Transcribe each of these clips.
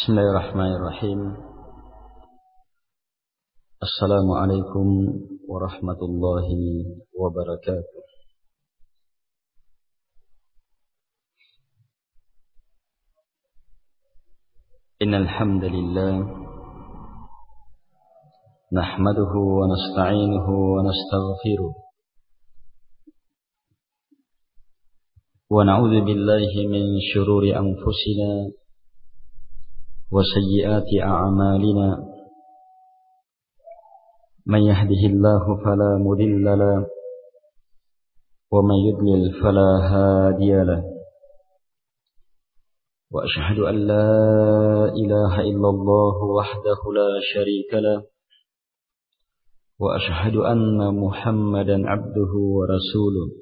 Bismillahirrahmanirrahim. Assalamualaikum warahmatullahi wabarakatuh. Innal hamdalillah nahmaduhu wa nasta'inuhu wa nastaghfiruh wa na'udzu billahi min shururi anfusina wa sayyiati a'malina. Man yahdihillahu fala mudilla lahu wa man yudlil fala hadiya lahu. Wa ashhadu an la ilaha illallah wahdahu la syarika lahu wa ashhadu anna Muhammadan abduhu wa rasuluh.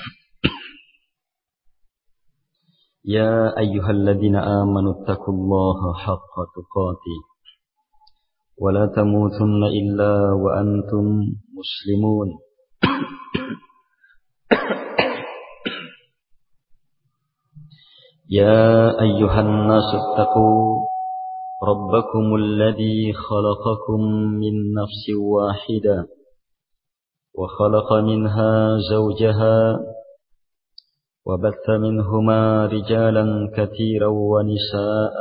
Ya ayyuhalladzina amanu taqullaha haqqa tuqatih wa la tamutunna illa wa antum muslimun. Ya ayyuhan nasu taqu rabbakumul ladzi khalaqakum min nafsin wahidah wa khalaqa minha zawjaha وبث منهما رجالا كثيرا ونساء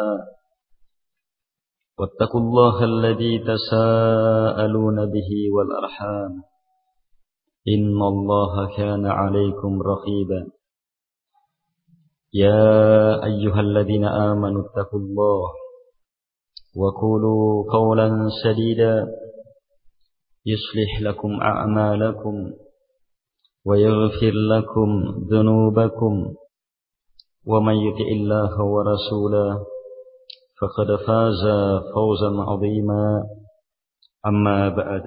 واتقوا الله الذي تساءلون به والأرحام إن الله كان عليكم رقيبا. يا أيها الذين آمنوا اتقوا الله وقولوا قولا سديدا يصلح لكم أعمالكم ويغفر لكم ذنوبكم ومن يطع الله ورسوله فقد فاز فوزا عظيما. أما بعد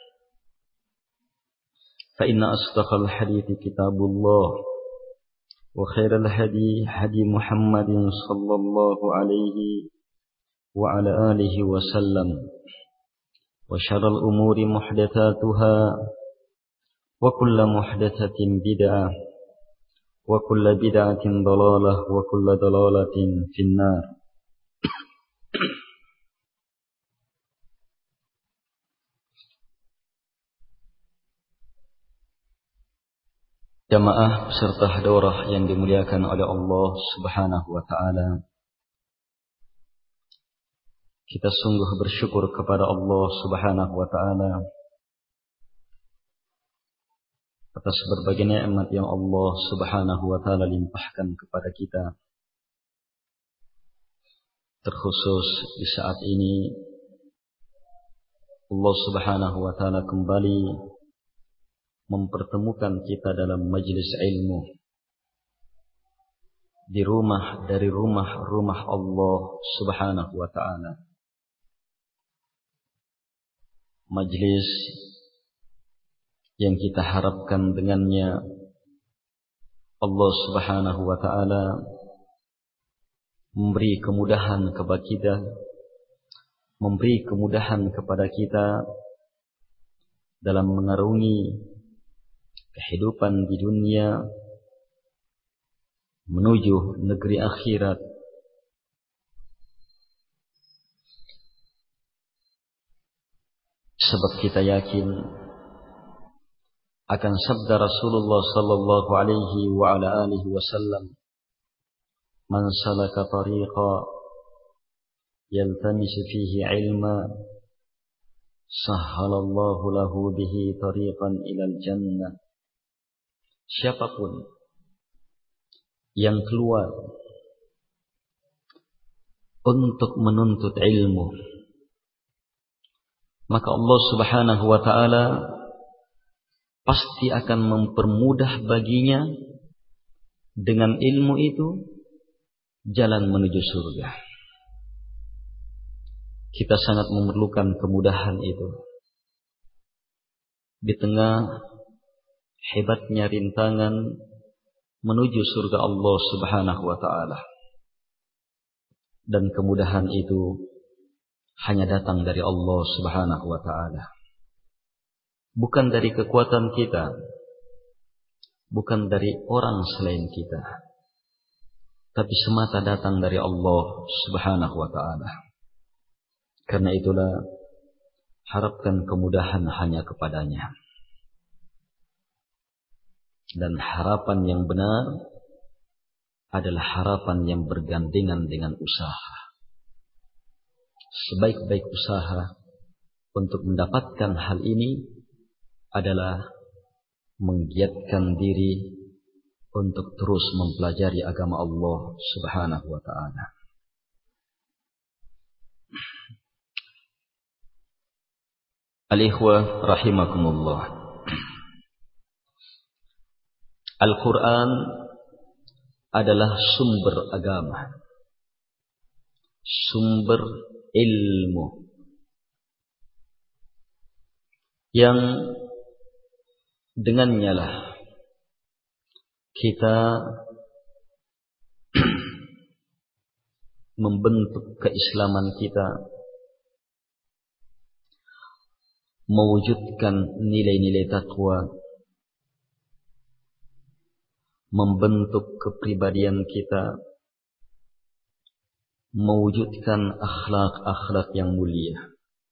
فإن أصدق الحديث كتاب الله وخير الهدي هدي محمد صلى الله عليه وعلى آله وسلم وشر الأمور محدثاتها وكل محدثة بدعة وكل بدعة ضلالة وكل ضلالة في النار. Jamaah peserta daurah yang dimuliakan oleh Allah Subhanahu wa taala. Kita sungguh bersyukur kepada Allah Subhanahu wa taala atas berbagai nikmat yang Allah Subhanahu wa taala limpahkan kepada kita. Terkhusus di saat ini Allah Subhanahu wa taala kembali mempertemukan kita dalam majelis ilmu di rumah dari rumah-rumah Allah Subhanahu wa taala. Majelis yang kita harapkan dengannya Allah Subhanahu wa taala memberi kemudahan kepada kita, memberi kemudahan kepada kita dalam mengarungi kehidupan di dunia menuju negeri akhirat. Sebab kita yakin akan sabda Rasulullah sallallahu alaihi wa ala alihi wasallam, man salaka tariqa yaltamisu fihi ilma sahhalallahu lahu bihi tariqan ilal jannah. Siapapun yang keluar untuk menuntut ilmu, maka Allah Subhanahu wa taala pasti akan mempermudah baginya dengan ilmu itu jalan menuju surga. Kita sangat memerlukan kemudahan itu. Di tengah hebatnya rintangan menuju surga Allah Subhanahu wa taala. Dan kemudahan itu hanya datang dari Allah Subhanahu wa taala. Bukan dari kekuatan kita, bukan dari orang selain kita. tapi semata datang dari Allah Subhanahu wa ta'ala. Karena itulah harapkan kemudahan hanya kepadanya. Dan harapan yang benar adalah harapan yang bergandengan dengan usaha. Sebaik-baik usaha untuk mendapatkan hal ini adalah menggiatkan diri untuk terus mempelajari agama Allah Subhanahu wa ta'ala. Al-ikhwah rahimakumullah. Al-Quran adalah sumber agama, sumber ilmu yang dengannya lah kita membentuk keislaman kita, mewujudkan nilai-nilai takwa, membentuk kepribadian kita, mewujudkan akhlak-akhlak yang mulia.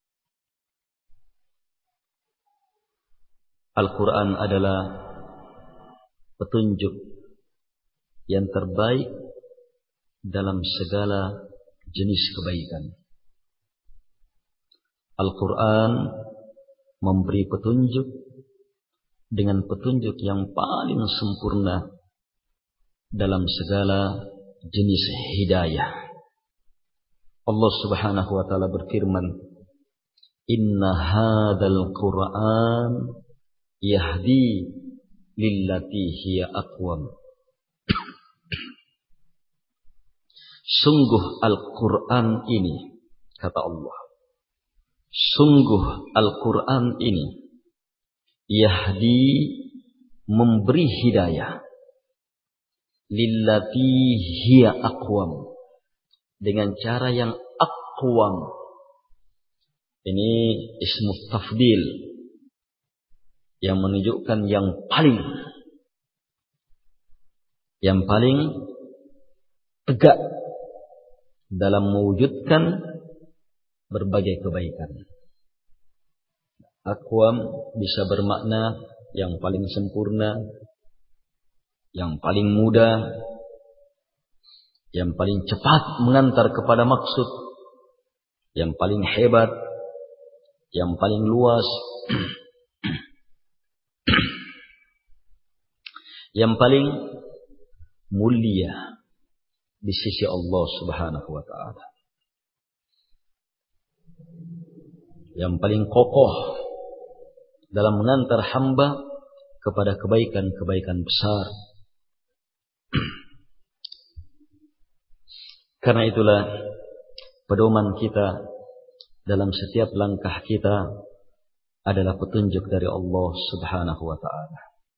Al-Quran adalah petunjuk yang terbaik dalam segala jenis kebaikan. Al-Quran memberi petunjuk dengan petunjuk yang paling sempurna dalam segala jenis hidayah. Allah Subhanahu wa ta'ala berfirman, "Inna hadzal Qur'an yahdi lillati hiya aqwam." Sungguh Al-Quran ini, kata Allah, sungguh Al-Quran ini yahdi, memberi hidayah, lillati hiya aqwam, dengan cara yang aqwam. Ini ismu tafdil yang menunjukkan yang paling tegak dalam mewujudkan berbagai kebaikan. Aqwam bisa bermakna yang paling sempurna, yang paling mudah, yang paling cepat mengantar kepada maksud, yang paling hebat, yang paling luas, yang paling mulia di sisi Allah Subhanahu wa ta'ala, yang paling kokoh dalam mengantar hamba kepada kebaikan-kebaikan besar. Karena itulah pedoman kita dalam setiap langkah kita adalah petunjuk dari Allah Subhanahu wa ta'ala.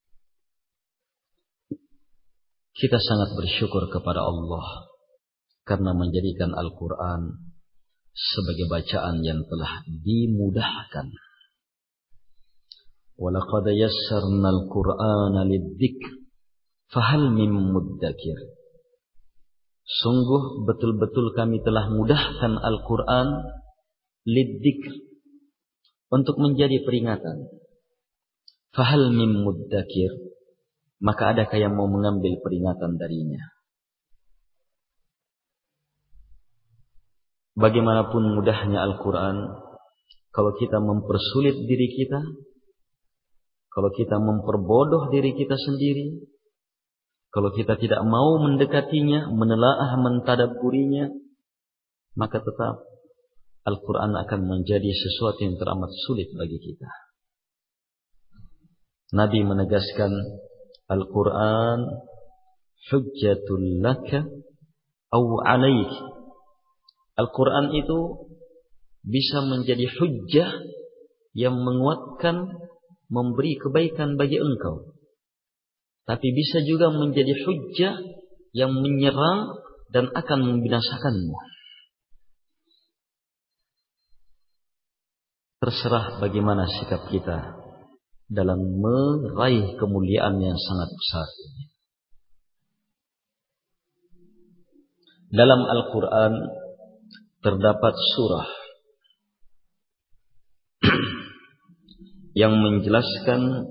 Kita sangat bersyukur kepada Allah karena menjadikan Al-Quran sebagai bacaan yang telah dimudahkan. وَلَقَدْ يَسَّرْنَا الْقُرْآنَ لِلذِّكْرِ فَهَلْ مِن مُّدَّكِرٍ. Sungguh betul-betul kami telah mudahkan Al-Quran lidzikr, untuk menjadi peringatan. Fahal mim muddakir, maka adakah yang mau mengambil peringatan darinya? Bagaimanapun mudahnya Al-Quran, kalau kita mempersulit diri kita, kalau kita memperbodoh diri kita sendiri, kalau kita tidak mau mendekatinya, menelaah, mentadabburinya, maka tetap Al-Quran akan menjadi sesuatu yang teramat sulit bagi kita. Nabi menegaskan, Al-Quran hujjatul laka aw alaik. Al-Quran itu bisa menjadi hujjah yang menguatkan, memberi kebaikan bagi engkau. Tapi bisa juga menjadi hujjah yang menyerang dan akan membinasakanmu. Terserah bagaimana sikap kita dalam meraih kemuliaan yang sangat besar ini. dalam Al-Quran terdapat surah yang menjelaskan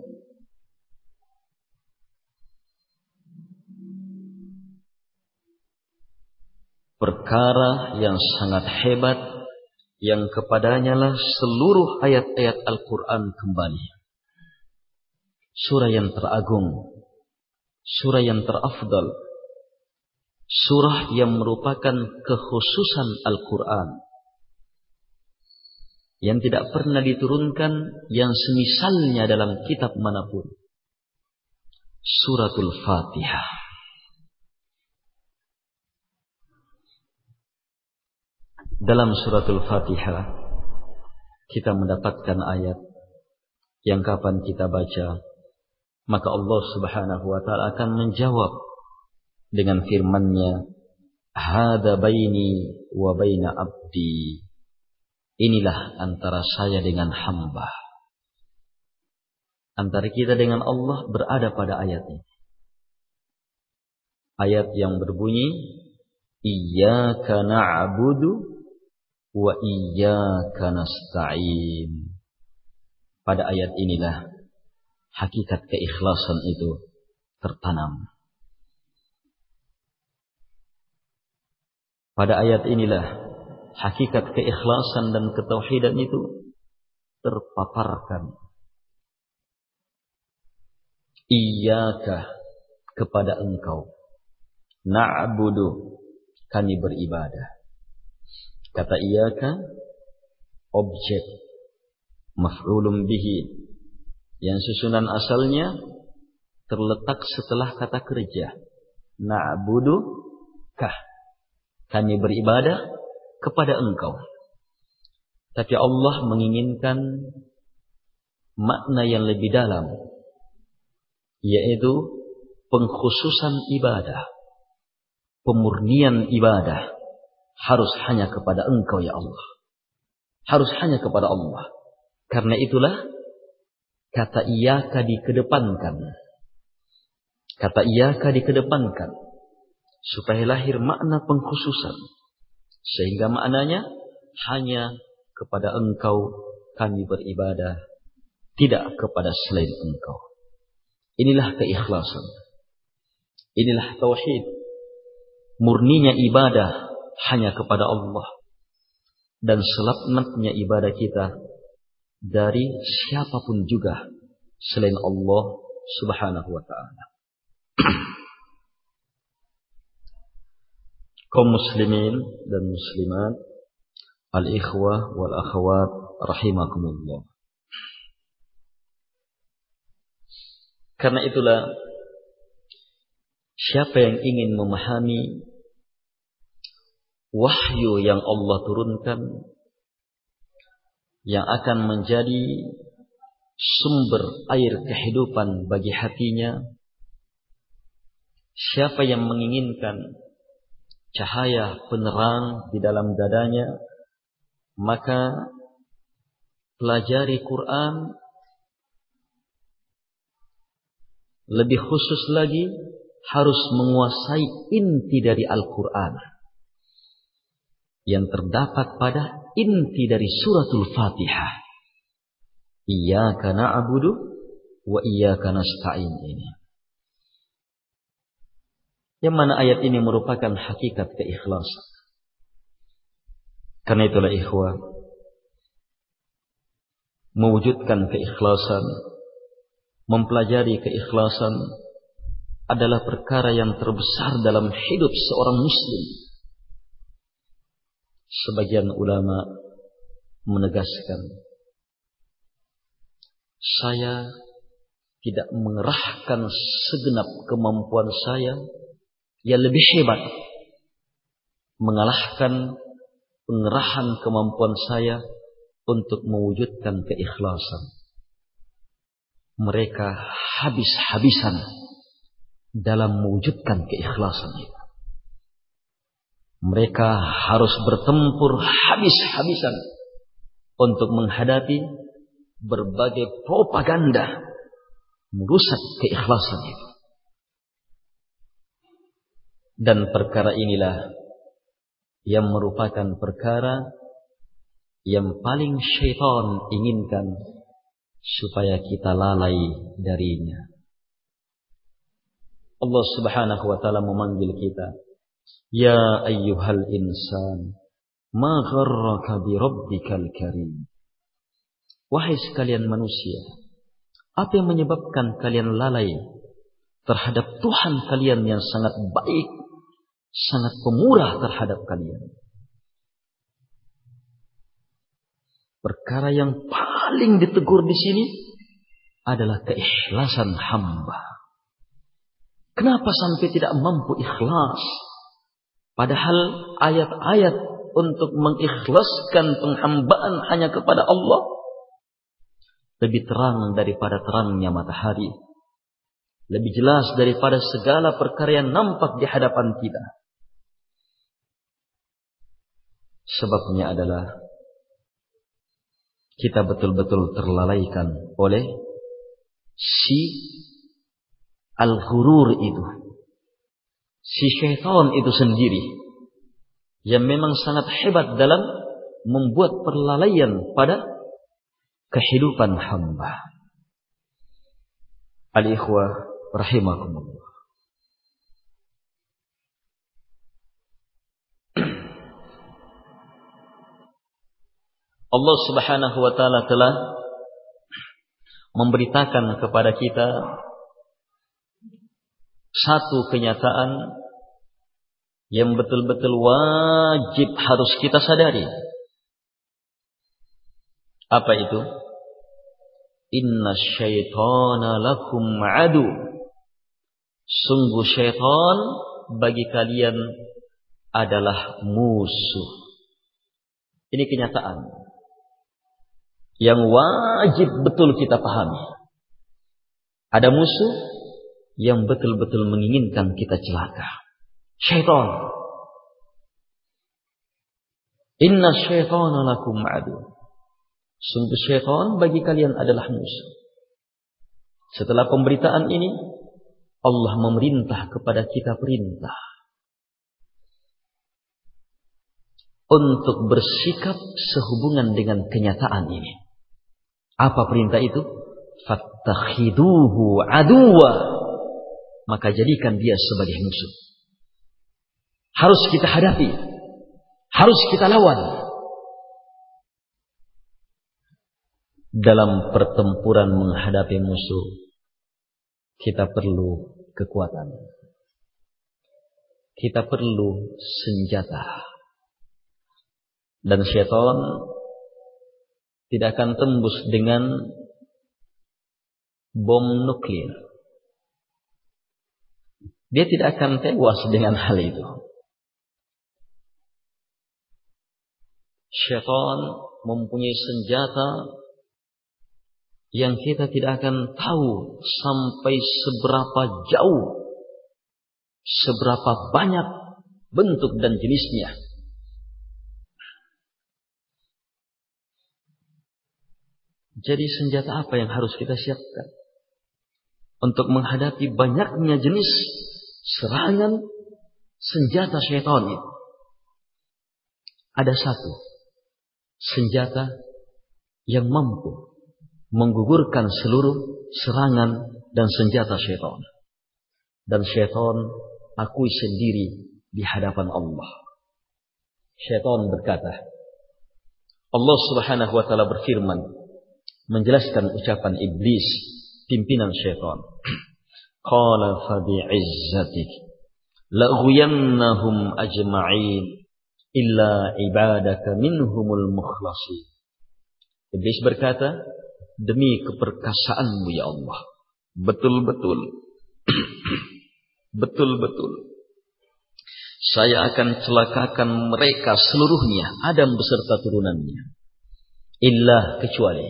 perkara yang sangat hebat yang kepadanya lah seluruh ayat-ayat Al-Quran kembali. Surah yang teragung, surah yang terafdal, surah yang merupakan kekhususan Al-Quran yang tidak pernah diturunkan yang semisalnya dalam kitab manapun. Suratul Fatihah. Dalam suratul Fatihah kita mendapatkan ayat yang kapan kita baca, maka Allah Subhanahu wa ta'ala akan menjawab dengan firman-Nya, "Hada baini wa baina abdi." Inilah antara saya dengan hamba. Antara kita dengan Allah berada pada ayat ini. Ayat yang berbunyi, "Iyyaka na'budu wa iyyaka nasta'in." Pada ayat inilah hakikat keikhlasan itu tertanam. Pada ayat inilah hakikat keikhlasan dan ketauhidan itu terpaparkan. Iyyaka, kepada Engkau. Na'budu, kami beribadah. Kata iyyaka, objek, maf'ulun bihi, yang susunan asalnya terletak setelah kata kerja. Na'budu kah, kami beribadah kepada Engkau. Tapi Allah menginginkan makna yang lebih dalam, yaitu pengkhususan ibadah, pemurnian ibadah harus hanya kepada Engkau ya Allah. Harus hanya kepada Allah. Karena itulah kata iyyaka dikedepankan. Kata iyyaka dikedepankan supaya lahir makna pengkhususan. Sehingga maknanya hanya kepada Engkau kami beribadah, tidak kepada selain Engkau. Inilah keikhlasan. Inilah tauhid. Murninya ibadah hanya kepada Allah. Dan selamatnya ibadah kita dari siapapun juga selain Allah Subhanahu wa ta'ala. Kaum muslimin dan muslimat, al-ikhwah wal akhwat rahimakumullah. Karena itulah siapa yang ingin memahami wahyu yang Allah turunkan yang akan menjadi sumber air kehidupan bagi hatinya, siapa yang menginginkan cahaya penerang di dalam dadanya, maka pelajari Quran, lebih khusus lagi harus menguasai inti dari Al-Quran yang terdapat pada inti dari suratul Fatihah. Iyyaka na'budu wa iyyaka nasta'in ini. Yang mana ayat ini merupakan hakikat keikhlasan. Karena itulah ikhwah, mewujudkan keikhlasan, mempelajari keikhlasan adalah perkara yang terbesar dalam hidup seorang muslim. Sebagian ulama menegaskan, saya tidak mengerahkan segenap kemampuan saya yang lebih hebat mengalahkan pengerahan kemampuan saya untuk mewujudkan keikhlasan. Mereka habis-habisan dalam mewujudkan keikhlasan itu. Mereka harus bertempur habis-habisan untuk menghadapi berbagai propaganda merusak keikhlasan itu. Dan perkara inilah yang merupakan perkara yang paling syaitan inginkan supaya kita lalai darinya. Allah Subhanahu wa taala memanggil kita, ya ayyuhal insan, ma gharraka bi rabbikal karim. Wahai sekalian manusia, apa yang menyebabkan kalian lalai terhadap Tuhan kalian yang sangat baik, sangat pemurah terhadap kalian? Perkara yang paling ditegur di sini adalah keikhlasan hamba. Kenapa sampai tidak mampu ikhlas? Padahal ayat-ayat untuk mengikhlaskan penghambaan hanya kepada Allah lebih terang daripada terangnya matahari, lebih jelas daripada segala perkara yang nampak di hadapan kita. Sebabnya adalah kita betul-betul terlalaikan oleh si al-ghurur itu, si syaitan itu sendiri, yang memang sangat hebat dalam membuat perlalaian pada kehidupan hamba. Al-ikhwah rahimakumullah. Allah Subhanahu wa taala telah memberitakan kepada kita satu kenyataan yang betul-betul wajib harus kita sadari. Apa itu? Inna syaitana lakum adu. Sungguh syaitan bagi kalian adalah musuh. Ini kenyataan yang wajib betul kita pahami. Ada musuh yang betul-betul menginginkan kita celaka. Syaitan. Inna syaitana lakum adu. Sungguh syaitan bagi kalian adalah musuh. Setelah pemberitaan ini, Allah memerintah kepada kita perintah untuk bersikap sehubungan dengan kenyataan ini. Apa perintah itu? Fattakhiduhu aduwa. Maka jadikan dia sebagai musuh. Harus kita hadapi. Harus kita lawan. Dalam pertempuran menghadapi musuh, kita perlu kekuatan. Kita perlu senjata. Dan syaitan tidak akan tembus dengan bom nuklir. Dia tidak akan tewas dengan hal itu. Syaitan mempunyai senjata yang kita tidak akan tahu sampai seberapa jauh, seberapa banyak bentuk dan jenisnya. Jadi senjata apa yang harus kita siapkan untuk menghadapi banyaknya jenis serangan senjata syaitan itu? Ada satu senjata yang mampu menggugurkan seluruh serangan dan senjata syaitan. Dan syaitan akui sendiri di hadapan Allah. Syaitan berkata, Allah Subhanahu wa taala berfirman menjelaskan ucapan iblis, pimpinan syaitan. Qala fa bi'izzatik la'ghwiyannahum ajma'in illa ibadaka minhumul mukhlasin. Iblis berkata, demi keperkasaanmu ya Allah, betul-betul saya akan celakakan mereka seluruhnya, Adam beserta turunannya, illa kecuali.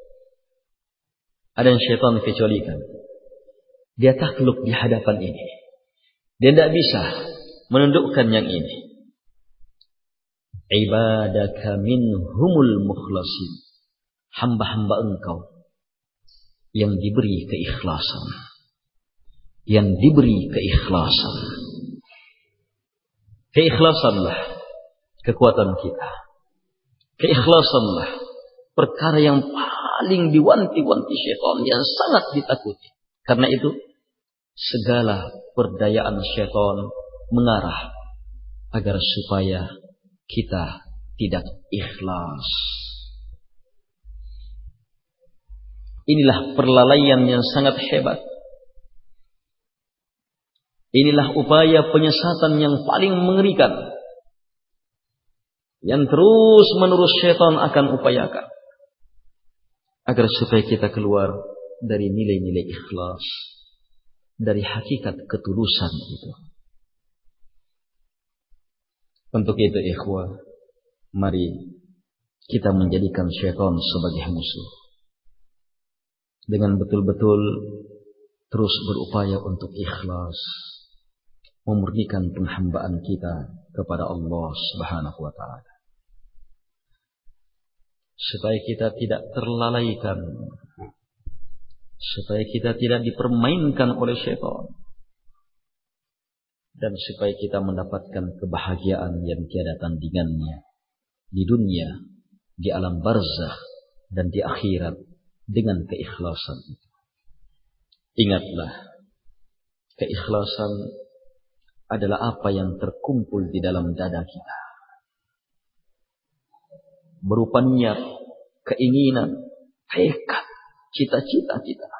Ada yang syaitan kecualikan. Dia takluk di hadapan ini. Dia tidak bisa menundukkan yang ini. Ibadaka minhumul mukhlasin. Hamba-hamba engkau yang diberi keikhlasan. Yang diberi keikhlasan. Keikhlasanlah kekuatan kita. Keikhlasanlah perkara yang paling diwanti-wanti syaitan, yang sangat ditakuti. Karena itu segala perdayaan syaitan mengarah agar supaya kita tidak ikhlas. Inilah perlalaian yang sangat hebat. Inilah upaya penyesatan yang paling mengerikan, yang terus-menerus syaitan akan upayakan agar supaya kita keluar dari nilai-nilai ikhlas, dari hakikat ketulusan itu. Untuk itu ikhwah, mari kita menjadikan syaitan sebagai musuh, dengan betul-betul terus berupaya untuk ikhlas, memurnikan penghambaan kita kepada Allah Subhanahu wa taala. Supaya kita tidak terlalaikan, supaya kita tidak dipermainkan oleh syaitan, dan supaya kita mendapatkan kebahagiaan yang tiada tandingannya di dunia, di alam barzakh, dan di akhirat dengan keikhlasan itu. Ingatlah, keikhlasan adalah apa yang terkumpul di dalam dada kita, berupa niat, keinginan, tekad, cita-cita kita.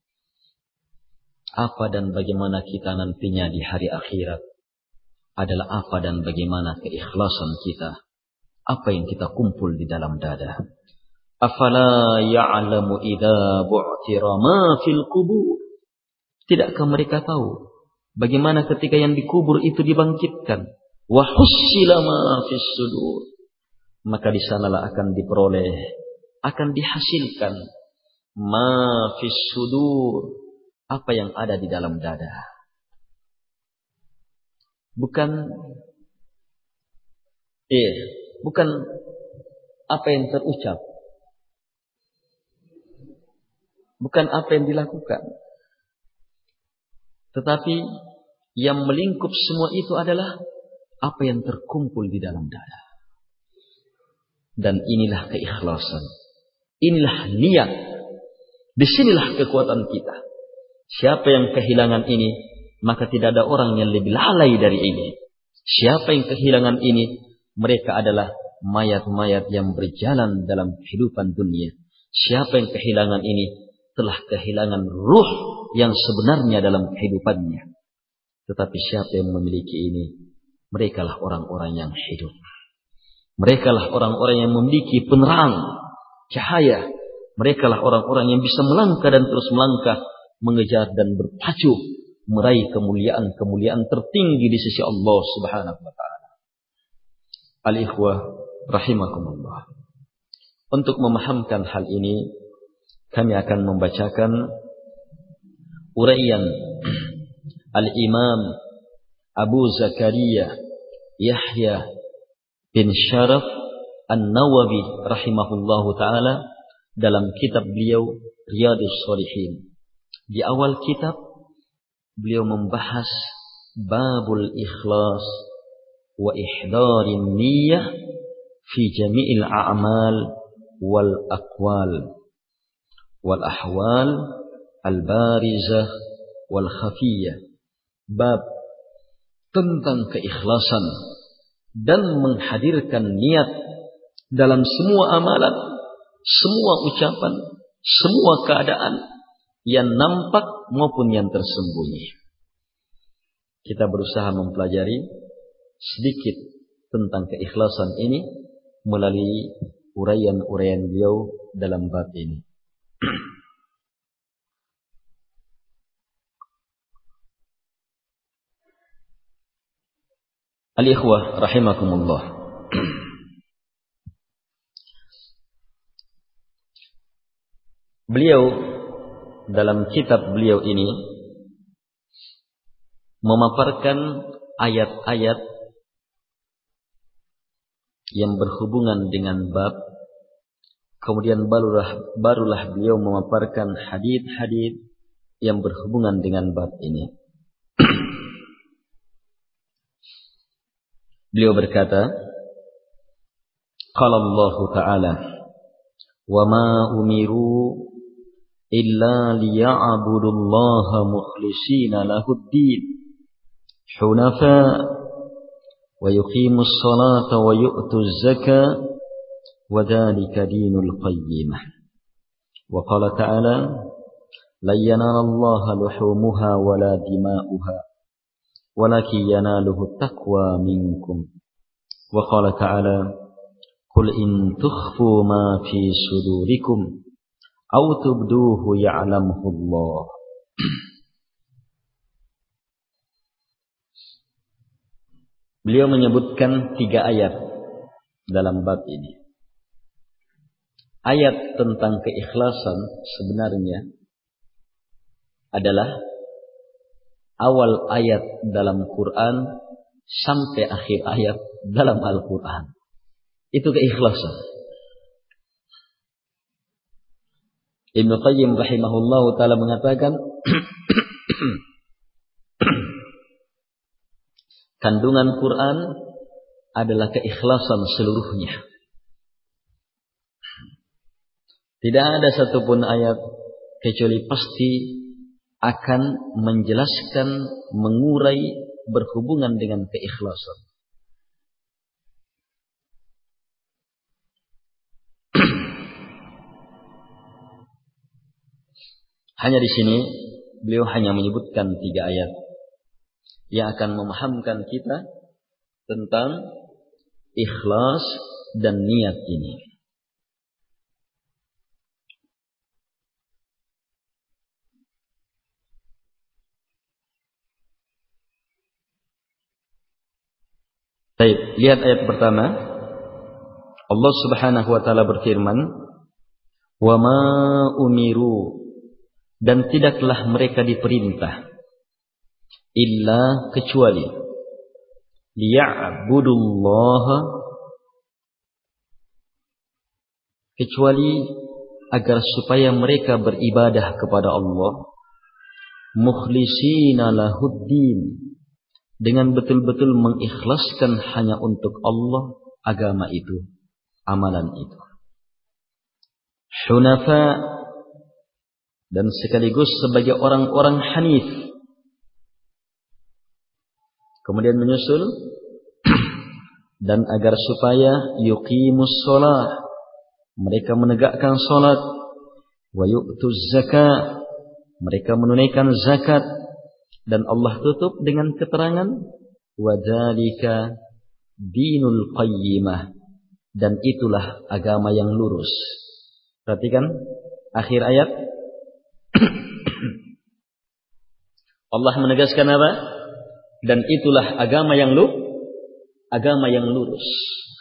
Apa dan bagaimana kita nantinya di hari akhirat adalah apa dan bagaimana keikhlasan kita, apa yang kita kumpul di dalam dada. Afala ya'lamu idza bu'thira ma fil qubur. Tidakkah mereka tahu bagaimana ketika yang dikubur itu dibangkitkan? Wa hussila ma fis sudur. Maka di sanalah akan diperoleh, akan dihasilkan ma fis sudur, apa yang ada di dalam dada. Bukan apa yang terucap, bukan apa yang dilakukan, tetapi yang melingkup semua itu adalah apa yang terkumpul di dalam dada. Dan inilah keikhlasan, inilah niat, disinilah kekuatan kita. Siapa yang kehilangan ini, maka tidak ada orang yang lebih lalai dari ini. Siapa yang kehilangan ini, mereka adalah mayat-mayat yang berjalan dalam kehidupan dunia. Siapa yang kehilangan ini, telah kehilangan ruh yang sebenarnya dalam kehidupannya. Tetapi siapa yang memiliki ini, merekalah orang-orang yang hidup. Merekalah orang-orang yang memiliki penerang, cahaya. Merekalah orang-orang yang bisa melangkah dan terus melangkah, mengejar dan berpacu, meraih kemuliaan-kemuliaan tertinggi di sisi Allah Subhanahu wa taala. Al-ikhwah rahimakumullah. Untuk memahamkan hal ini, kami akan membacakan uraian Al-Imam Abu Zakaria Yahya bin Syaraf An-Nawawi rahimahullahu ta'ala dalam kitab beliau Riyadhus Shalihin. Di awal kitab beliau membahas babul ikhlas wa ihdarin niyyah fi jami'il a'mal wal aqwal wal ahwal al barizah wal khafiyah. Bab tentang keikhlasan dan menghadirkan niat dalam semua amalan, semua ucapan, semua keadaan yang nampak maupun yang tersembunyi. Kita berusaha mempelajari sedikit tentang keikhlasan ini melalui uraian-uraian beliau dalam bab ini. Al-ikhwah rahimakumullah. Beliau dalam kitab beliau ini memaparkan ayat-ayat yang berhubungan dengan bab. Kemudian barulah beliau memaparkan hadits-hadits yang berhubungan dengan bab ini. Beliau berkata, Qala Allah Ta'ala, "Wa ma umiru illa liya'budullaha mukhlishina lahud-din, hunafa wa yuqimus salata wa yu'tuz zakata wa dzalika dinul qayyimah." Wa qala ta'ala, "Lan yanalallaha luhumuha wala dima'uha walakin yanaluhu taqwa minkum." Wa qala ta'ala, "Qul in tukhfu ma fi sudurikum aw tubduhu ya'lamuhu Allah." Beliau menyebutkan 3 ayat dalam bab ini. Ayat tentang keikhlasan sebenarnya adalah awal ayat dalam Quran sampai akhir ayat dalam Al-Quran. Itu keikhlasan. Ibnu Qayyim rahimahullahu ta'ala mengatakan kandungan Quran adalah keikhlasan seluruhnya. Tidak ada satupun ayat kecuali pasti akan menjelaskan, mengurai berhubungan dengan keikhlasan. Hanya di sini beliau hanya menyebutkan 3 ayat yang akan memahamkan kita tentang ikhlas dan niat ini. Baik, lihat ayat pertama. Allah Subhanahu wa taala berfirman, "Wa ma umiru," dan tidaklah mereka diperintah, illa kecuali, liya'budullaha, kecuali agar supaya mereka beribadah kepada Allah, mukhlishina lahuddin, dengan betul-betul mengikhlaskan hanya untuk Allah agama itu, amalan itu. Hunafa, dan sekaligus sebagai orang-orang hanif. Kemudian menyusul, dan agar supaya yuqimus shalah, mereka menegakkan salat, wa yu'tuz zakat, mereka menunaikan zakat. Dan Allah tutup dengan keterangan, wa dzalika dinul qayyimah, dan itulah agama yang lurus. Perhatikan akhir ayat. Allah menegaskan apa? Dan itulah agama yang lurus.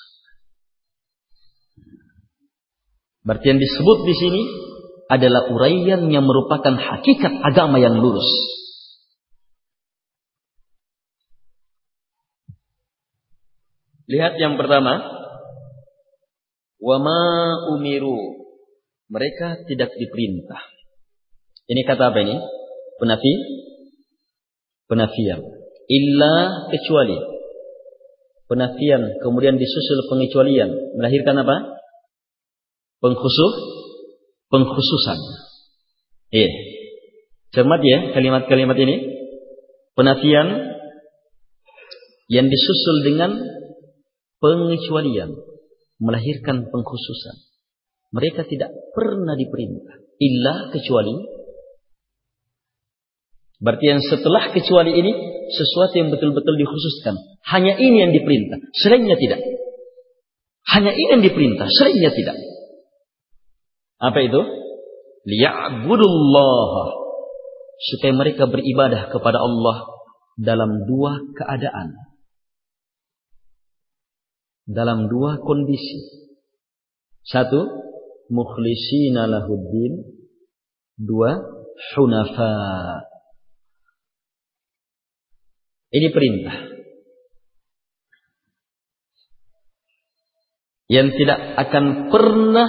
Berarti yang disebut di sini adalah uraian yang merupakan hakikat agama yang lurus. Lihat yang pertama, wa ma umiru, mereka tidak diperintah. Ini kata apa ini? Penafian. Illa, kecuali. Penafian kemudian disusul pengecualian, melahirkan apa? Pengkhususan. Iya. Cermat ya kalimat-kalimat ini. Penafian yang disusul dengan pengecualian, melahirkan pengkhususan. Mereka tidak pernah diperintah, illa kecuali. Berarti yang setelah kecuali ini sesuatu yang betul-betul dikhususkan. Hanya ini yang diperintah, selainnya tidak. Hanya ini yang diperintah, selainnya tidak. Apa itu? Liya'budullaha, supaya mereka beribadah kepada Allah dalam 2 keadaan. Dalam 2 kondisi. 1, mukhlishina lahuddin. 2, hunafa. Ini perintah. Yang tidak akan pernah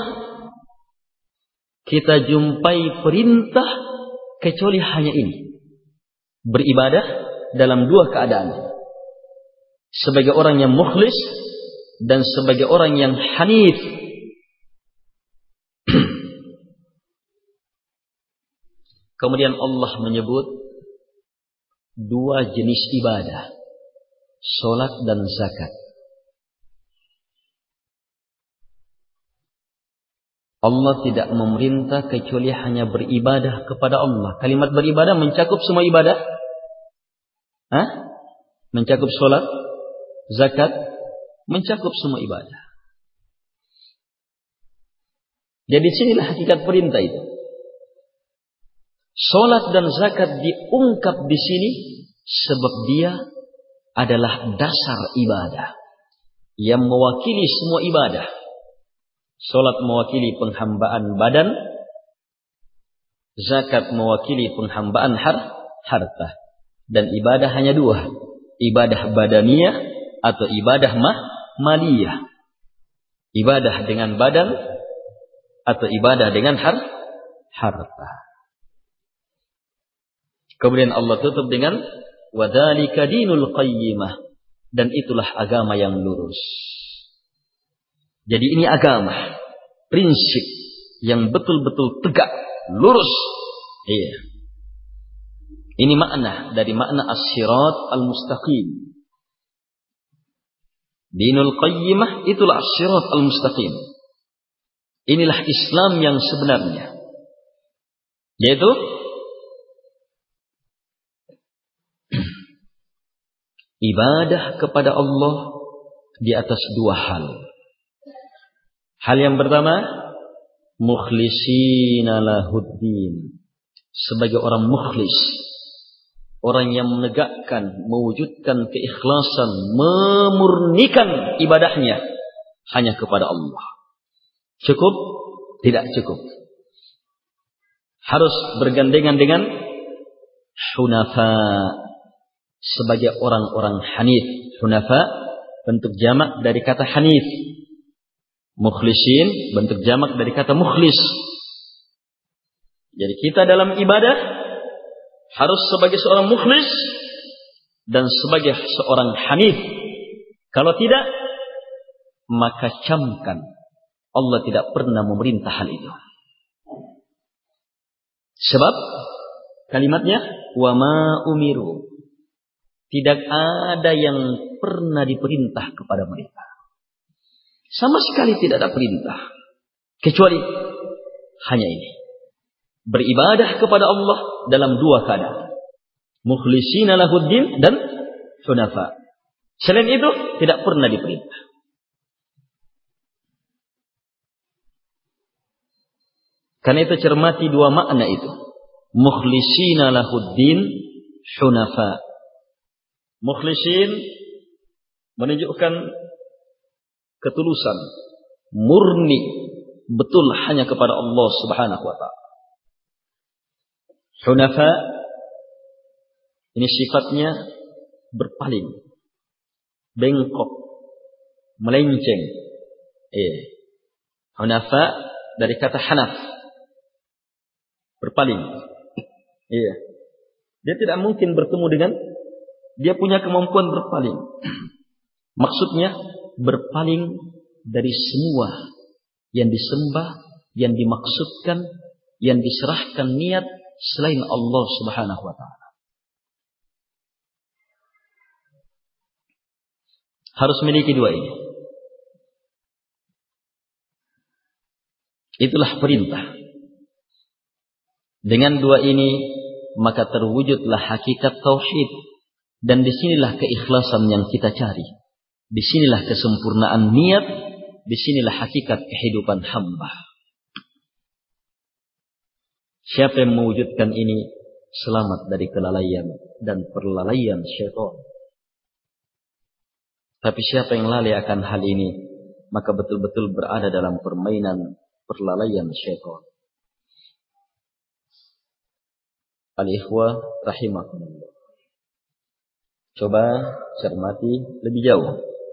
kita jumpai perintah kecuali hanya ini. Beribadah dalam 2 keadaan. Sebagai orang yang mukhlis, dan sebagai orang yang hanif. Kemudian Allah menyebut dua jenis ibadah, salat dan zakat. Allah tidak memerintah kecuali hanya beribadah kepada Allah. Kalimat beribadah mencakup semua ibadah. Mencakup salat, zakat, mencakup semua ibadah. Jadi sinilah hakikat perintah itu. Salat dan zakat diungkap di sini sebab dia adalah dasar ibadah yang mewakili semua ibadah. Salat mewakili penghambaan badan, zakat mewakili penghambaan harta, dan ibadah hanya dua, ibadah badaniyah atau ibadah maliyah. Ibadah dengan badan atau ibadah dengan harta. Kemudian Allah tutup dengan wadzalika dinul qayyimah, dan itulah agama yang lurus. Jadi ini agama, prinsip yang betul-betul tegak, lurus. Iya. Ini makna dari makna as-sirat al-mustaqim. Dinul qayyimah itulah as-sirat al-mustaqim. Inilah Islam yang sebenarnya. Yaitu ibadah kepada Allah di atas dua hal. Hal yang pertama, mukhlisina lahuddin. Sebagai orang mukhlis, orang yang menegakkan, mewujudkan keikhlasan, memurnikan ibadahnya hanya kepada Allah. Cukup? Tidak cukup. Harus bergandengan dengan hunafa, sebagai orang-orang hanif. Hunafa bentuk jamak dari kata hanif. Mukhlisin bentuk jamak dari kata mukhlis. Jadi kita dalam ibadah harus sebagai seorang mukhlis dan sebagai seorang hanif. Kalau tidak, maka camkan, Allah tidak pernah memerintah hal itu. Sebab kalimatnya wa ma umiru, tidak ada yang pernah diperintah kepada mereka. Sama sekali tidak ada perintah. Kecuali hanya ini. Beribadah kepada Allah dalam dua keadaan. Mukhlisina lahuddin dan hunafa. Selain itu tidak pernah diperintah. Karena itu cermati dua makna itu. Mukhlisina lahuddin, hunafa. Mukhlisin menunjukkan ketulusan, murni, betul hanya kepada Allah Subhanahu wa ta'ala. Hunafa ini sifatnya berpaling, bengkok, melenceng. Hunafa dari kata hanaf, berpaling. Dia tidak mungkin bertemu dengan, dia punya kemampuan berpaling. Maksudnya berpaling dari semua yang disembah, yang dimaksudkan, yang diserahkan niat selain Allah Subhanahu wa ta'ala. Harus memiliki dua ini. Itulah perintah. Dengan dua ini maka terwujudlah hakikat tauhid, dan disinilah keikhlasan yang kita cari. Disinilah kesempurnaan niat, disinilah hakikat kehidupan hamba. Siapa yang mewujudkan ini selamat dari kelalaian dan perlalaian syaitan. Tapi siapa yang lalai akan hal ini, maka betul-betul berada dalam permainan perlalaian syaitan. Al-ikhwah rahimakumullah. Coba cermati lebih jauh.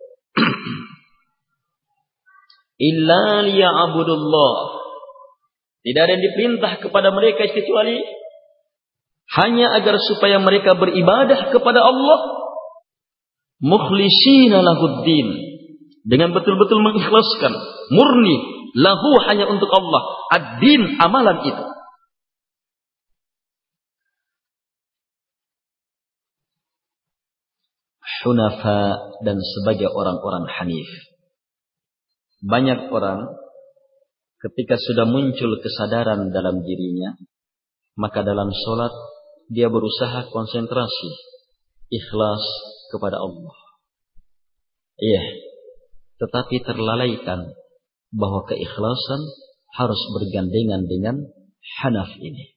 Illa liya'budullah. Tidak ada yang diperintah kepada mereka kecuali hanya agar supaya mereka beribadah kepada Allah, mukhlishina lahuddin, dengan betul-betul mengikhlaskan, murni, lahu hanya untuk Allah, ad-din, amalan itu. Hunafa, dan sebagai orang-orang hanif. Banyak orang ketika sudah muncul kesadaran dalam dirinya, maka dalam sholat dia berusaha konsentrasi, ikhlas kepada Allah. Iya, tetapi terlalaikan bahwa keikhlasan harus bergandengan dengan hanaf ini.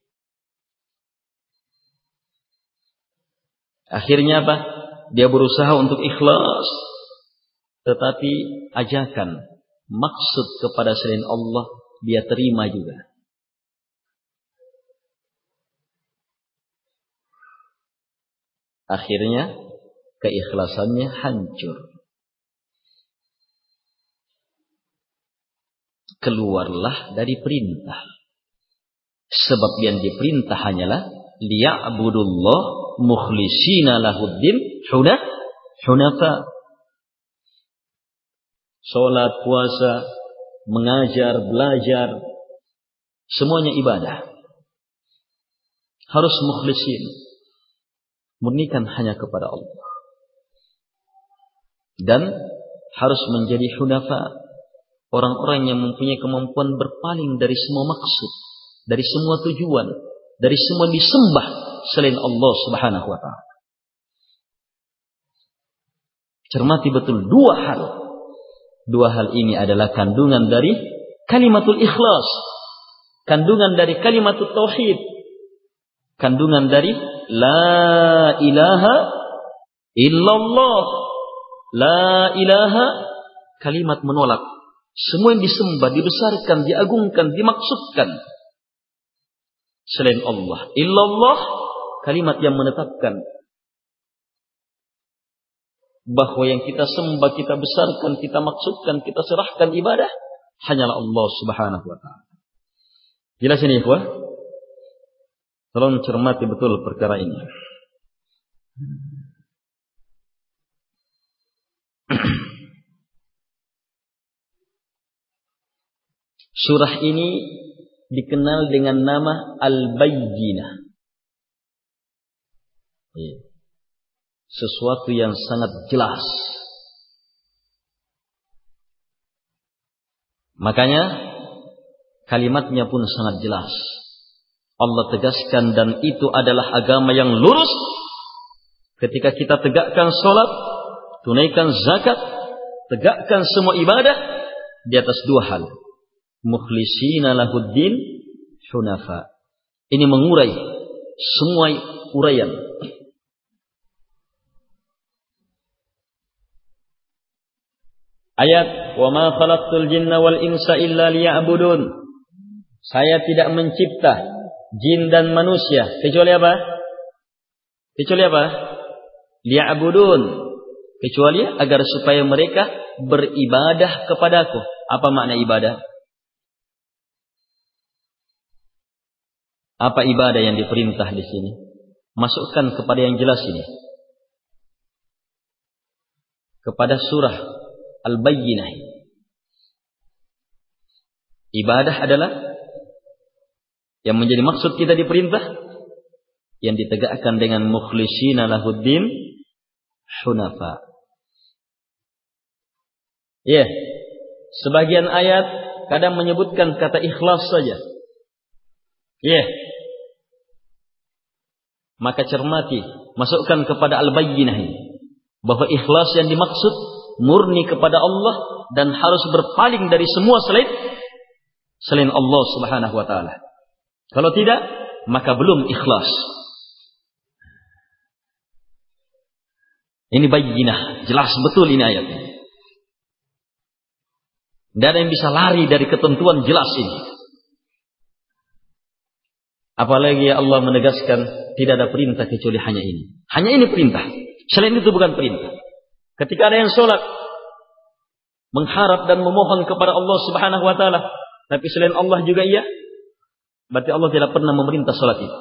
Akhirnya apa? Dia berusaha untuk ikhlas, tetapi ajakan, maksud kepada selain Allah dia terima juga. Akhirnya keikhlasannya hancur. Keluarlah dari perintah. Sebab yang diperintah hanyalah liya'budullah mukhlishina lahuddin hunafa. Salat, puasa, mengajar, belajar, semuanya ibadah. Harus mukhlisin, murnikan hanya kepada Allah. Dan harus menjadi hunafa, orang-orang yang mempunyai kemampuan berpaling dari semua maksud, dari semua tujuan, dari semua disembah selain Allah Subhanahu wa ta'ala. Cermati betul dua hal. Dua hal ini adalah kandungan dari kalimatul ikhlas, kandungan dari kalimatul tauhid, kandungan dari la ilaha illallah. La ilaha, kalimat menolak semua yang disembah, dibesarkan, diagungkan, dimaksudkan selain Allah. Illallah, kalimat yang menetapkan bahwa yang kita sembah, kita besarkan, kita maksudkan, kita serahkan ibadah hanyalah Allah Subhanahu wa ta'ala. Jelas ini, ikhwah? Tolong cermati betul perkara ini. Surah ini dikenal dengan nama Al-Bayyinah. Sesuatu yang sangat jelas. Makanya kalimatnya pun sangat jelas. Allah tegaskan, dan itu adalah agama yang lurus. Ketika kita tegakkan sholat, tunaikan zakat, tegakkan semua ibadah di atas dua hal. Mukhlishina lahuddin hunafa. Ini mengurai semua uraian. Ayat wa ma khalaqtul jinna wal insa illa liya'budun. Saya tidak mencipta jin dan manusia kecuali apa? Kecuali apa? Liya'budun. Kecuali agar supaya mereka beribadah kepadaku. Apa makna ibadah? Apa ibadah yang diperintah di sini? Masukkan kepada yang jelas ini. Kepada surah Al-Bayyinah. Ibadah adalah yang menjadi maksud kita diperintah, yang ditegakkan dengan mukhlishina lahuddin hunafa. Ya, sebagian ayat kadang menyebutkan kata ikhlas saja. Ya. Maka cermati, masukkan kepada Al-Bayyinah bahwa ikhlas yang dimaksud murni kepada Allah dan harus berpaling dari semua selain Allah Subhanahu wa ta'ala. Kalau tidak, maka belum ikhlas. Ini bayyinah, jelas betul ini ayatnya. Tidak ada yang bisa lari dari ketentuan jelas ini. Apalagi Allah menegaskan tidak ada perintah kecuali hanya ini. Hanya ini perintah. Selain itu bukan perintah. Ketika ada yang sholat, mengharap dan memohon kepada Allah Subhanahu wa ta'ala, tapi selain Allah juga iya, berarti Allah tidak pernah memerintah sholat itu.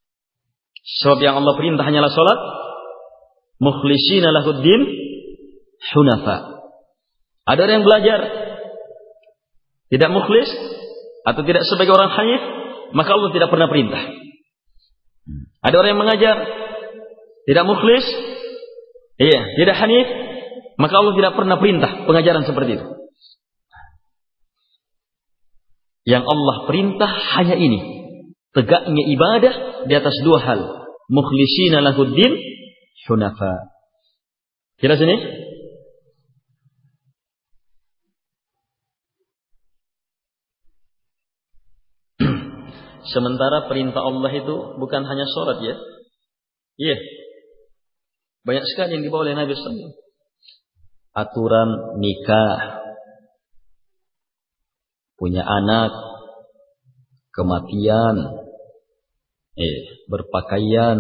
Sebab yang Allah perintah hanyalah sholat, mukhlishina lahuddin hunafa. Ada orang yang belajar tidak mukhlis atau tidak sebagai orang hanif, maka Allah tidak pernah perintah. Ada orang yang mengajar tidak mukhlis, tidak hanif, maka Allah tidak pernah perintah pengajaran seperti itu. Yang Allah perintah hanya ini, tegaknya ibadah di atas dua hal, mukhlishina lahuddin hunafa. Jelas ini? Sementara perintah Allah itu bukan hanya sholat ya. Iya. Banyak sekali yang dibawa oleh Nabi SAW. Aturan nikah, punya anak, kematian, berpakaian,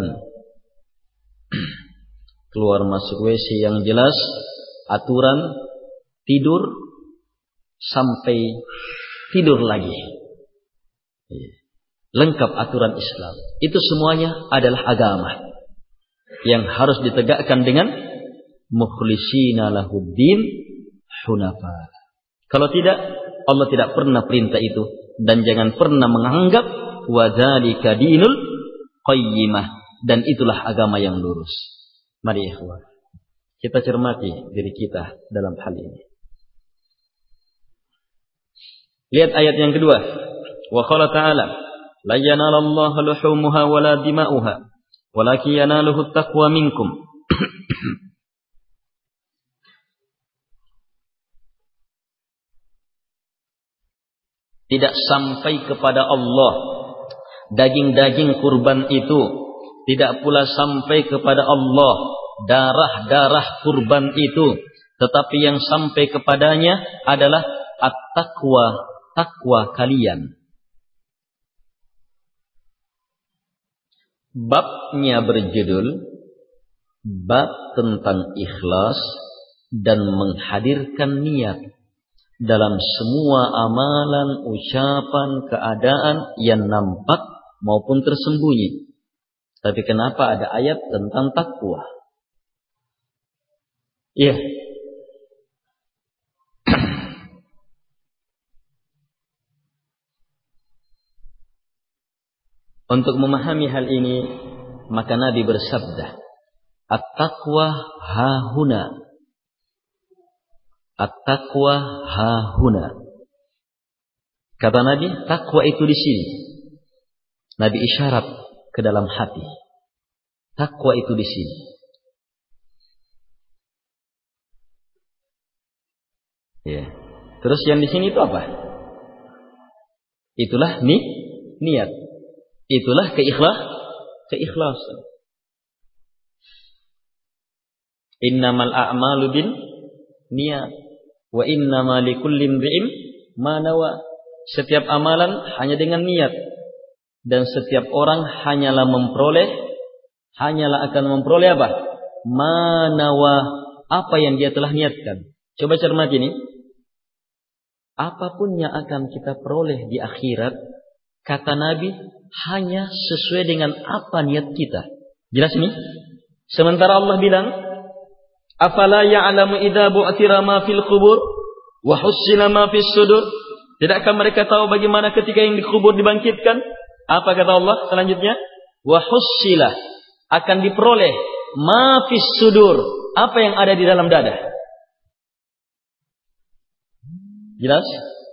keluar masuk WC yang jelas, aturan tidur sampai tidur lagi. Lengkap aturan Islam. Itu semuanya adalah agama yang harus ditegakkan dengan mukhlishina lahuddin hunafa. Kalau tidak, Allah tidak pernah perintah itu, dan jangan pernah menganggap wadzalika dinul qayyimah, dan itulah agama yang lurus. Mari ikhwan, kita cermati diri kita dalam hal ini. Lihat ayat yang kedua. Wa qala ta'ala, la yanalallahu luhumuha wala dima'uha, walakin yanaluhu taqwa minkum. Tidak sampai kepada Allah daging-daging kurban itu, tidak pula sampai kepada Allah darah-darah kurban itu, tetapi yang sampai kepadanya adalah at-taqwa, takwa kalian. Babnya berjudul bab tentang ikhlas dan menghadirkan niat dalam semua amalan, ucapan, keadaan yang nampak maupun tersembunyi. Tapi kenapa ada ayat tentang takwa? Iya. Untuk memahami hal ini, maka Nabi bersabda, at-taqwa hahuna. At-taqwa hahuna. Kata Nabi, takwa itu di sini. Nabi isyarat ke dalam hati. Takwa itu di sini. Ya. Terus yang di sini itu apa? Itulah niat. Itulah keikhlasan. Innamal a'malu bin niat wa innama likulli imri'in ma nawa. Setiap amalan hanya dengan niat, dan setiap orang hanyalah akan memperoleh apa? Ma nawa, apa yang dia telah niatkan. Coba cermati ini. Apapun yang akan kita peroleh di akhirat, kata Nabi, hanya sesuai dengan apa niat kita. Jelas ini? Sementara Allah bilang, afala ya'lamu idza bu'thira ma fil qubur wa hussila ma fis sudur. Tidakkah mereka tahu bagaimana ketika yang dikubur dibangkitkan? Apa kata Allah selanjutnya? Wa hussila, akan diperoleh ma fis sudur, apa yang ada di dalam dada. Jelas?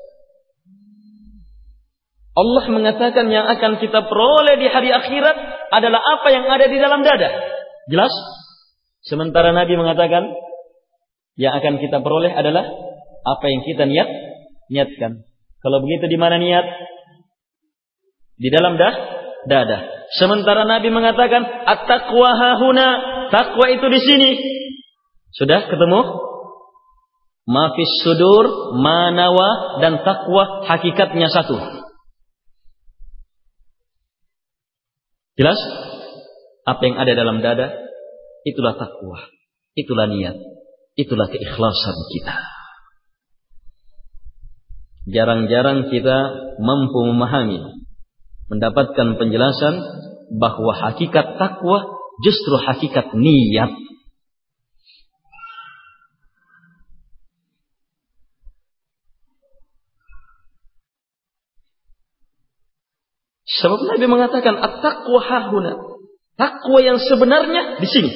Allah mengatakan yang akan kita peroleh di hari akhirat adalah apa yang ada di dalam dada. Jelas? Sementara Nabi mengatakan yang akan kita peroleh adalah apa yang kita niatkan. Kalau begitu di mana niat? Di dalam dada. Sementara Nabi mengatakan at-taqwa hahuna, takwa itu di sini. Sudah ketemu? Ma fis sudur, ma nawa, dan takwa hakikatnya satu. Jelas? Apa yang ada dalam dada, itulah takwa, itulah niat, itulah keikhlasan kita. Jarang-jarang kita mampu memahami, mendapatkan penjelasan bahwa hakikat takwa justru hakikat niat. Sebab Nabi mengatakan at-taqwa hahuna. Takwa yang sebenarnya di sini.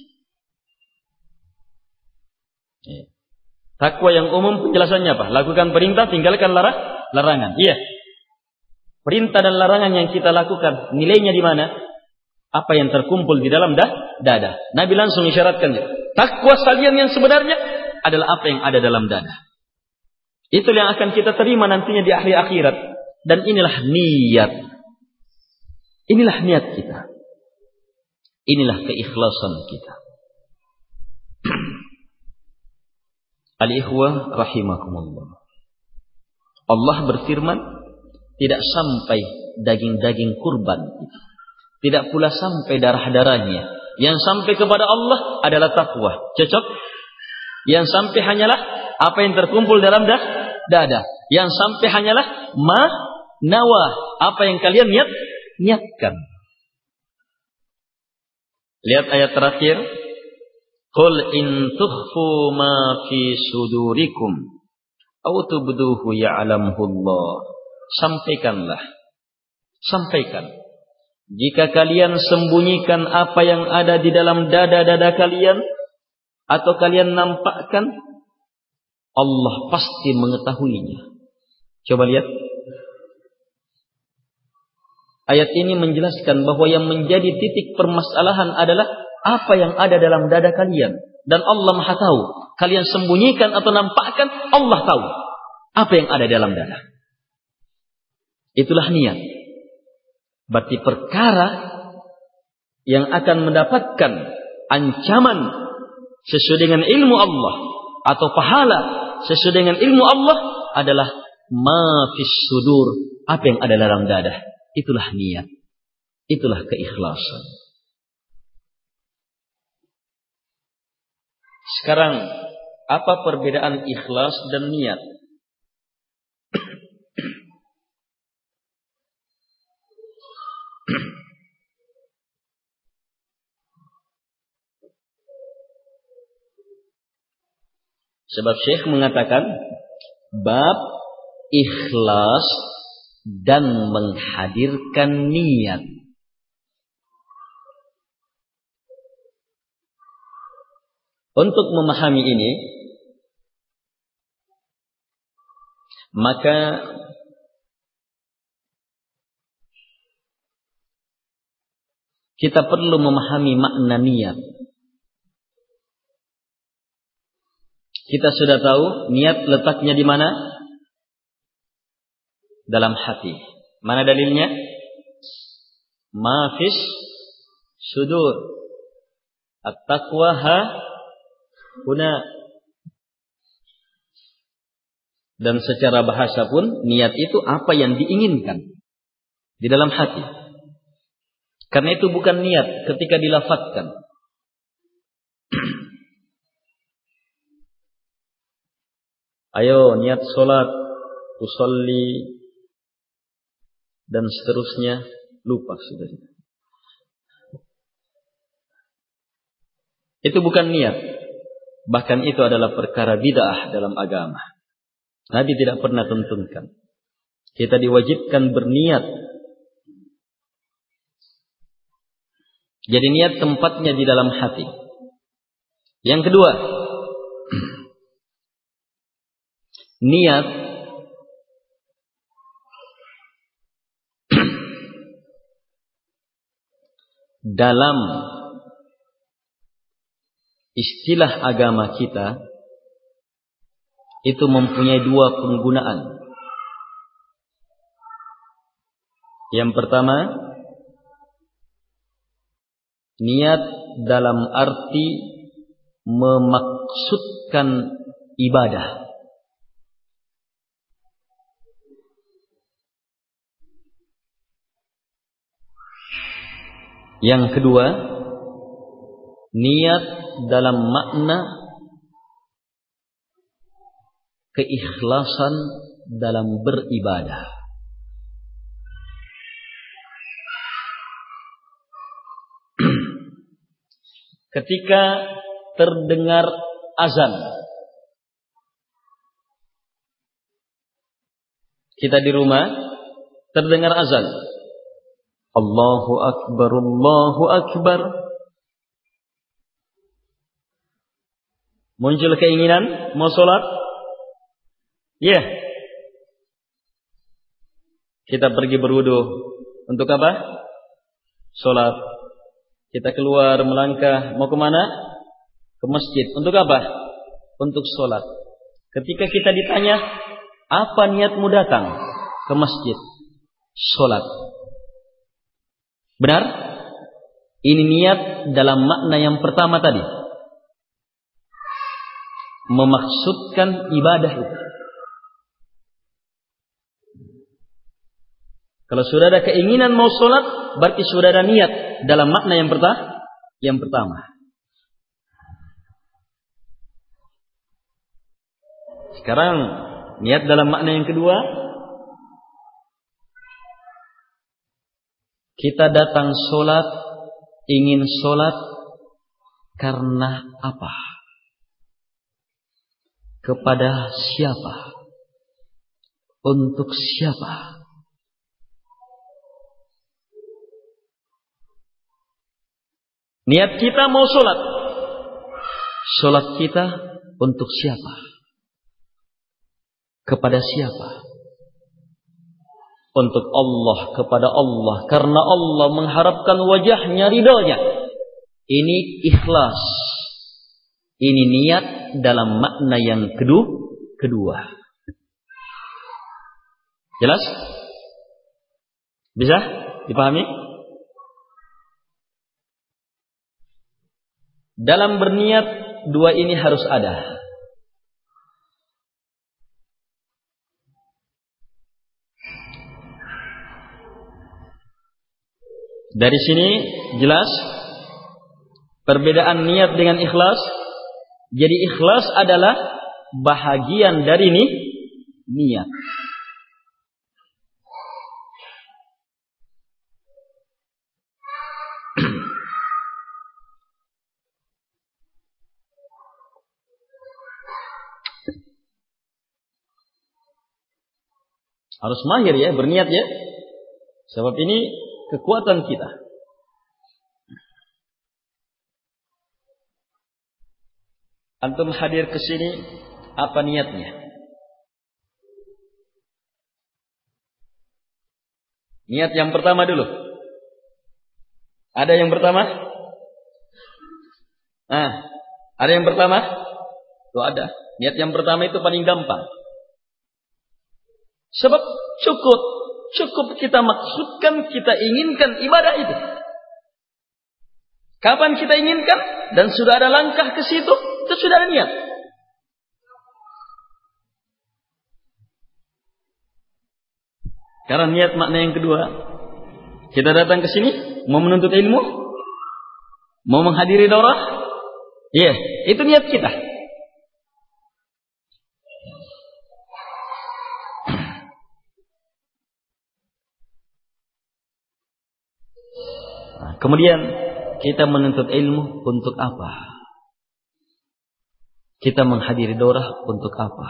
Takwa yang umum penjelasannya apa? Lakukan perintah, tinggalkan larangan. Iya. Perintah dan larangan yang kita lakukan, nilainya di mana? Apa yang terkumpul di dalam dada. Nabi langsung isyaratkannya. Takwa kalian yang sebenarnya adalah apa yang ada dalam dada. Itu yang akan kita terima nantinya di akhir akhirat. Dan inilah niat. Inilah niat kita. Inilah keikhlasan kita. Al-ikhwah rahimakumullah. Allah berfirman, tidak sampai daging-daging kurban, tidak pula sampai darah-darahnya. Yang sampai kepada Allah adalah takwa. Cocok? Yang sampai hanyalah apa yang terkumpul dalam dada. Yang sampai hanyalah nawa, apa yang kalian niatkan. Lihat ayat terakhir. Qul in tukhfu ma fi sudurikum aw tubduhu ya'lamuhu Allah. Sampaikan. Jika kalian sembunyikan apa yang ada di dalam dada-dada kalian atau kalian nampakkan, Allah pasti mengetahuinya. Coba lihat. Ayat ini menjelaskan bahwa yang menjadi titik permasalahan adalah apa yang ada dalam dada kalian. Dan Allah Maha tahu. Kalian sembunyikan atau nampakkan, Allah tahu apa yang ada dalam dada. Itulah niat. Berarti perkara yang akan mendapatkan ancaman sesuai dengan ilmu Allah atau pahala sesuai dengan ilmu Allah adalah ma fis sudur, apa yang ada dalam dada. Itulah niat. Itulah keikhlasan. Sekarang, apa perbedaan ikhlas dan niat? Sebab Syekh mengatakan bab ikhlas dan menghadirkan niat. Untuk memahami ini, maka kita perlu memahami makna niat. Kita sudah tahu niat letaknya di mana? Dalam hati. Mana dalilnya? Ma fis sudur. At-taqwa huna. Dan secara bahasa pun niat itu apa yang diinginkan di dalam hati. Karena itu bukan niat ketika dilafadzkan. Ayo niat sholat, usolli, dan seterusnya, lupa sudah. Itu bukan niat. Bahkan itu adalah perkara bid'ah dalam agama. Nabi tidak pernah tuntunkan. Kita diwajibkan berniat. Jadi niat tempatnya di dalam hati. Yang kedua, niat dalam istilah agama kita itu mempunyai dua penggunaan. Yang pertama, niat dalam arti memaksudkan ibadah. Yang kedua, niat dalam makna keikhlasan dalam beribadah. Ketika terdengar azan, kita di rumah terdengar azan, Allahu Akbar, Allahu Akbar. Muncul keinginan mau sholat? Ya. Yeah. Kita pergi berwudu. Untuk apa? Sholat. Kita keluar melangkah. Mau kemana? Ke masjid. Untuk apa? Untuk sholat. Ketika kita ditanya, apa niatmu datang ke masjid? Sholat. Benar? Ini niat dalam makna yang pertama tadi. Memaksudkan ibadah itu. Kalau sudah ada keinginan mau sholat, berarti sudah ada niat dalam makna yang pertama. Sekarang niat dalam makna yang kedua. Kita datang sholat, ingin sholat karena apa? Kepada siapa? Untuk siapa? Niat kita mau sholat. Sholat kita untuk siapa? Kepada siapa? Untuk Allah, kepada Allah. Karena Allah mengharapkan wajahnya, ridhonya. Ini ikhlas. Ini niat dalam makna yang kedua. Jelas? Bisa dipahami? Dalam berniat, dua ini harus ada. Dari sini jelas perbedaan niat dengan ikhlas. Jadi ikhlas adalah bahagian dari niat. Harus mahir ya, berniat ya. Sebab ini kekuatan kita. Antum hadir ke sini, apa niatnya? Niat yang pertama dulu. Ada yang pertama? Ada yang pertama? Tuh ada. Niat yang pertama itu paling gampang. Sebab cukup kita maksudkan, kita inginkan ibadah itu. Kapan kita inginkan dan sudah ada langkah ke situ, itu sudah ada niat. Karena niat makna yang kedua, kita datang ke sini mau menuntut ilmu, mau menghadiri daurah, itu niat kita. Kemudian kita menuntut ilmu untuk apa? Kita menghadiri daurah untuk apa?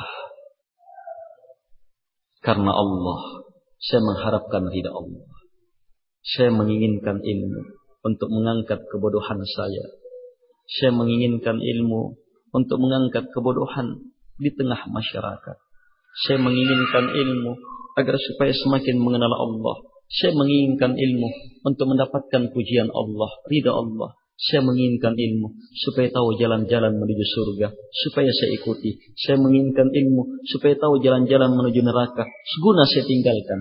Karena Allah. Saya mengharapkan ridha Allah. Saya menginginkan ilmu untuk mengangkat kebodohan saya. Saya menginginkan ilmu untuk mengangkat kebodohan di tengah masyarakat. Saya menginginkan ilmu agar supaya semakin mengenal Allah. Saya menginginkan ilmu untuk mendapatkan pujian Allah, ridha Allah. Saya menginginkan ilmu supaya tahu jalan-jalan menuju surga, supaya saya ikuti. Saya menginginkan ilmu supaya tahu jalan-jalan menuju neraka, seguna saya tinggalkan.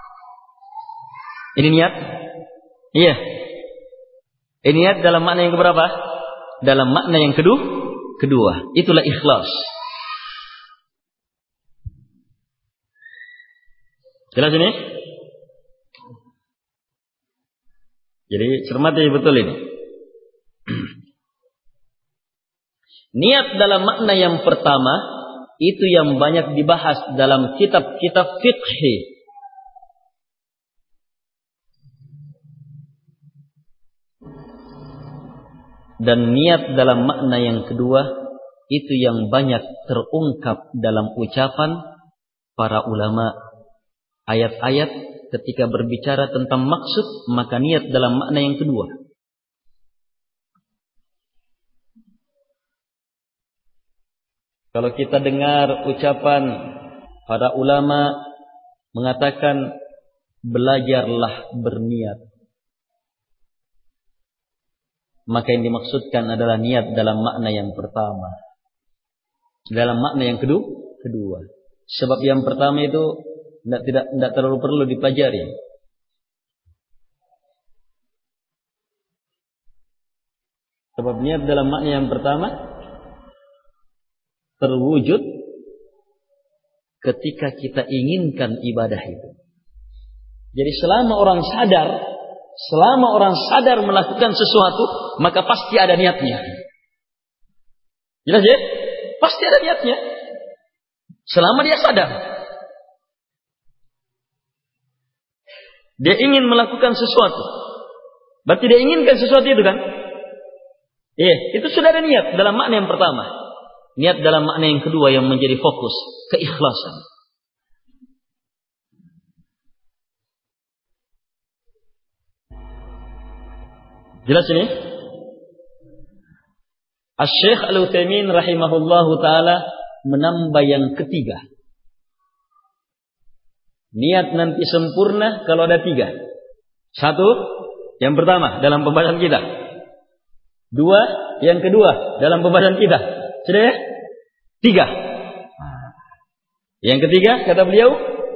Ini niat? Iya. Ini niat dalam makna yang keberapa? Dalam makna yang kedua. Itulah ikhlas. Jelas ini? Jadi cermati betul ini. Niat dalam makna yang pertama itu yang banyak dibahas dalam kitab-kitab fiqh. Dan niat dalam makna yang kedua itu yang banyak terungkap dalam ucapan para ulama, ayat-ayat ketika berbicara tentang maksud, maka niat dalam makna yang kedua. Kalau kita dengar ucapan para ulama mengatakan belajarlah berniat, maka yang dimaksudkan adalah niat dalam makna yang pertama. Dalam makna yang kedua. Sebab yang pertama itu tidak terlalu perlu dipelajari. Sebab niat dalam makna yang pertama terwujud ketika kita inginkan ibadah itu. Jadi selama orang sadar melakukan sesuatu, maka pasti ada niatnya. Jelas ya? Pasti ada niatnya. Selama dia sadar. Dia ingin melakukan sesuatu. Berarti dia inginkan sesuatu itu kan? Iya, itu sudah ada niat dalam makna yang pertama. Niat dalam makna yang kedua yang menjadi fokus, keikhlasan. Jelas ini? Asy-Syaikh Al-Utsaimin rahimahullahu taala menambah yang ketiga. Niat nanti sempurna kalau ada tiga. Satu, yang pertama dalam pembahasan kita. Dua, yang kedua dalam pembahasan kita. Sudah ya? Tiga. Yang ketiga, kata beliau,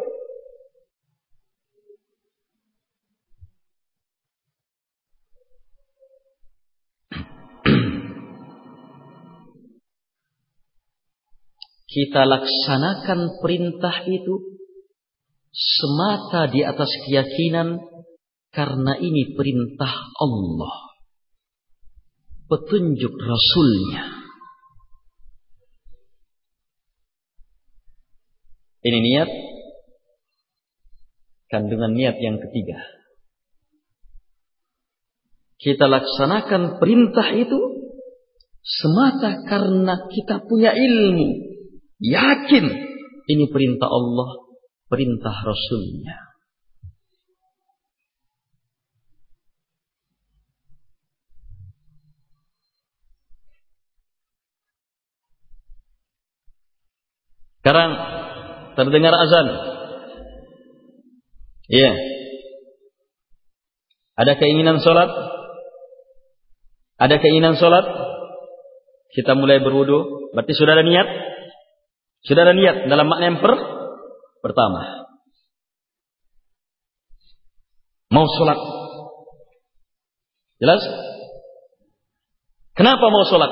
kita laksanakan perintah itu semata di atas keyakinan karena ini perintah Allah, petunjuk Rasulnya. Ini niat kandungan niat yang ketiga. Kita laksanakan perintah itu semata karena kita punya ilmu, yakin ini perintah Allah, perintah Rasulnya. Sekarang terdengar azan. Iya. Ada keinginan sholat? Ada keinginan sholat? Kita mulai berwudu. Berarti sudah ada niat? Sudah ada niat dalam makna yang pertama. Mau sholat. Jelas? Kenapa mau sholat?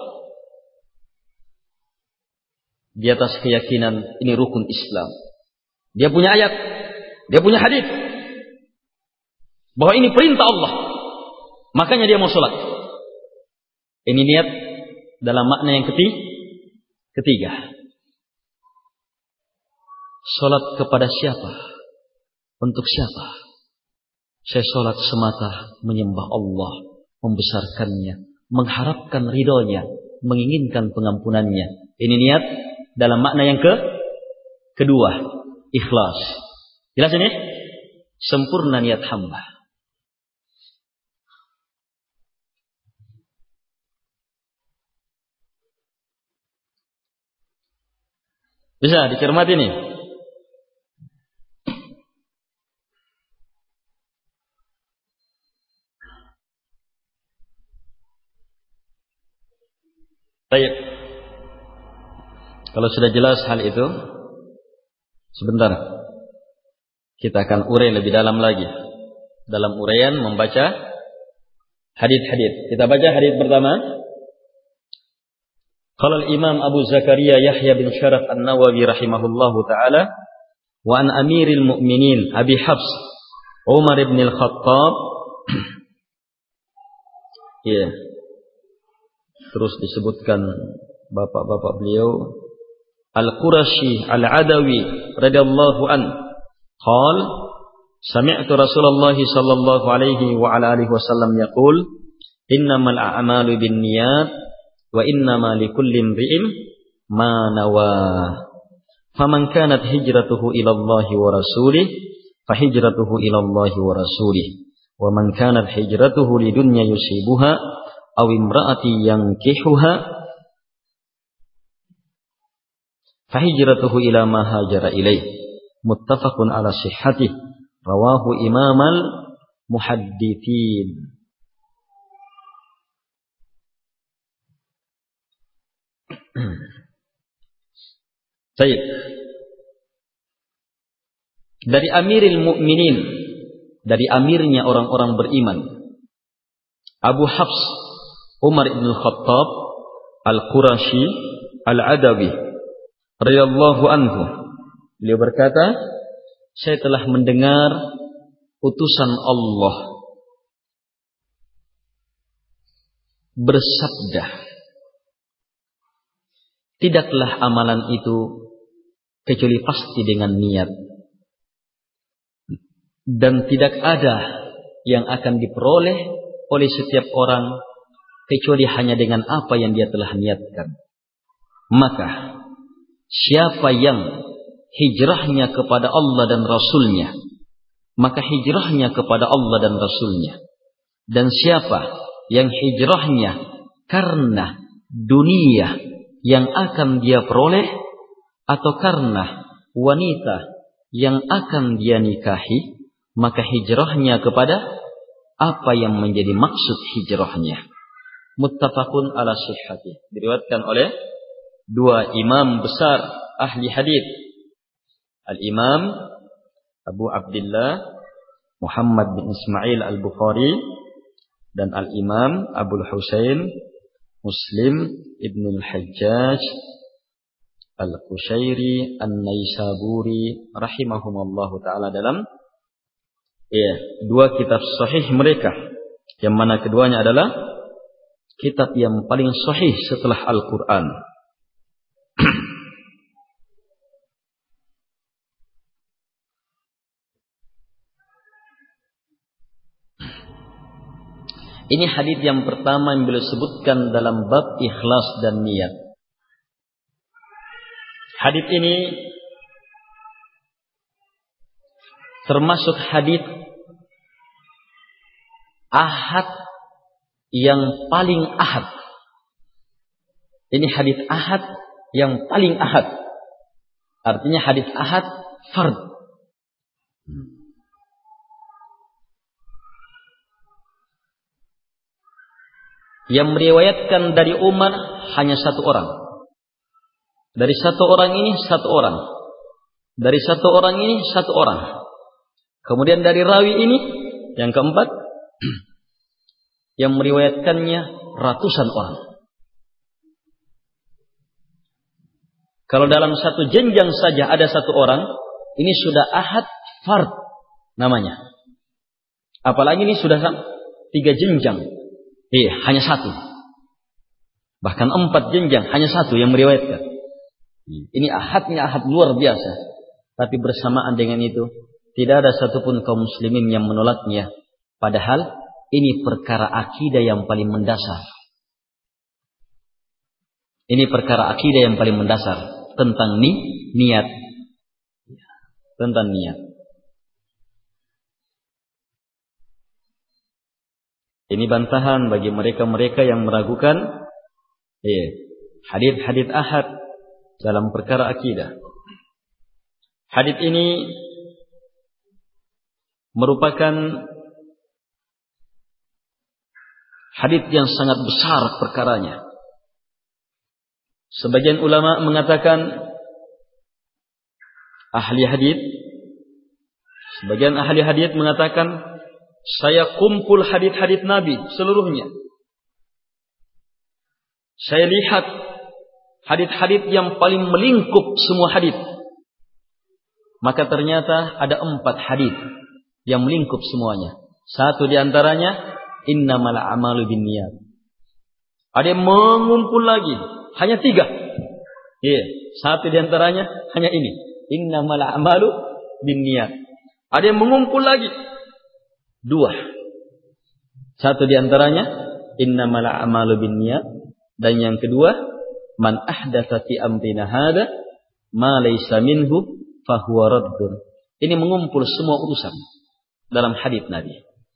Di atas keyakinan ini rukun Islam. Dia punya ayat, dia punya hadis bahwa ini perintah Allah. Makanya dia mau sholat. Ini niat dalam makna yang ketiga. Sholat kepada siapa? Untuk siapa? Saya sholat semata menyembah Allah, membesarkannya, mengharapkan ridhonya, menginginkan pengampunannya. Ini niat dalam makna yang kedua, ikhlas. Jelas ini? Sempurna niat hamba. Bisa dicermati ini? Baik. Kalau sudah jelas hal itu, sebentar. Kita akan urai lebih dalam lagi. Dalam uraian membaca hadis-hadis. Kita baca hadis pertama. Qala al-Imam Abu Zakaria Yahya bin Syaraf An-Nawawi rahimahullahu taala wa an Amiril Mu'minin Abi Hafs Umar ibn al-Khattab. Ya. Terus disebutkan bapak-bapak beliau Al-Qurashi Al-Adawi radhiyallahu an qal sami'tu Rasulullah sallallahu alaihi wa ala alihi wasallam yaqul innamal a'malu binniyat wa innama likulli imri'in ma nawa faman kanat hijratuhu ila Allah wa rasulih fahijratuhu ila Allah wa rasulih. Wa man kanat hijratuhu lidunya yusibuha aw imra'ati yankihuha fahijratuhu ila ma hajara ilaih. Muttafaqun ala sihhatih. Rawahu imamal muhaddithin. Baik. Dari Amiril Mukminin, dari amirnya orang-orang beriman, Abu Hafs Umar ibn Khattab Al-Qurashi Al-Adawi radhiyallahu anhu, beliau berkata, saya telah mendengar utusan Allah bersabda, tidaklah amalan itu kecuali pasti dengan niat, dan tidak ada yang akan diperoleh oleh setiap orang kecuali hanya dengan apa yang dia telah niatkan. Maka siapa yang hijrahnya kepada Allah dan Rasulnya, maka hijrahnya kepada Allah dan Rasulnya. Dan siapa yang hijrahnya karena dunia yang akan dia peroleh, atau karena wanita yang akan dia nikahi, maka hijrahnya kepada apa yang menjadi maksud hijrahnya. Muttafaqun ala sihhatih. Diriwayatkan oleh dua imam besar ahli hadis, Al-Imam Abu Abdullah Muhammad bin Ismail Al-Bukhari dan Al-Imam Abul Husain Muslim ibn al-Hajjaj Al-Qushairi An-Naisaburi rahimahumallahu ta'ala dalam dua kitab sahih mereka, yang mana keduanya adalah kitab yang paling sahih setelah Al-Quran. Ini hadis yang pertama yang beliau sebutkan dalam bab ikhlas dan niat. Hadis ini termasuk hadis ahad yang paling ahad. Ini hadis ahad yang paling ahad. Artinya hadis ahad fard. Yang meriwayatkan dari Umar hanya satu orang. Dari satu orang ini satu orang. Dari satu orang ini satu orang. Kemudian dari rawi ini yang keempat, yang meriwayatkannya ratusan orang. Kalau dalam satu jenjang saja ada satu orang, ini sudah ahad fard namanya. Apalagi ini sudah 3 jenjang. Hanya satu. Bahkan 4 jenjang, hanya satu yang meriwayatkan. Ini ahadnya ahad luar biasa. Tapi bersamaan dengan itu, tidak ada satupun kaum muslimin yang menolaknya. Padahal ini perkara akidah yang paling mendasar. Ini perkara akidah yang paling mendasar tentang niat. Tentang niat. Ini bantahan bagi mereka-mereka yang meragukan hadits ahad dalam perkara akidah. Hadits ini merupakan hadits yang sangat besar perkaranya. Sebagian ulama mengatakan ahli hadits, sebagian ahli hadits mengatakan saya kumpul hadits-hadits Nabi seluruhnya. Saya lihat hadits-hadits yang paling melingkup semua hadits. Maka ternyata ada 4 hadits yang melingkup semuanya. Satu di antaranya innamal a'malu binniyat. Ada yang mengumpul lagi, hanya 3. Satu di antaranya hanya ini, innamal a'malu binniyat. Ada yang mengumpul lagi 2. Satu di antaranya innamal a'malu binniyat, dan yang kedua man ahdatsa fi amrina hada ma laysa minhu fahuwa raddun. Ini mengumpul semua urusan dalam hadits Nabi.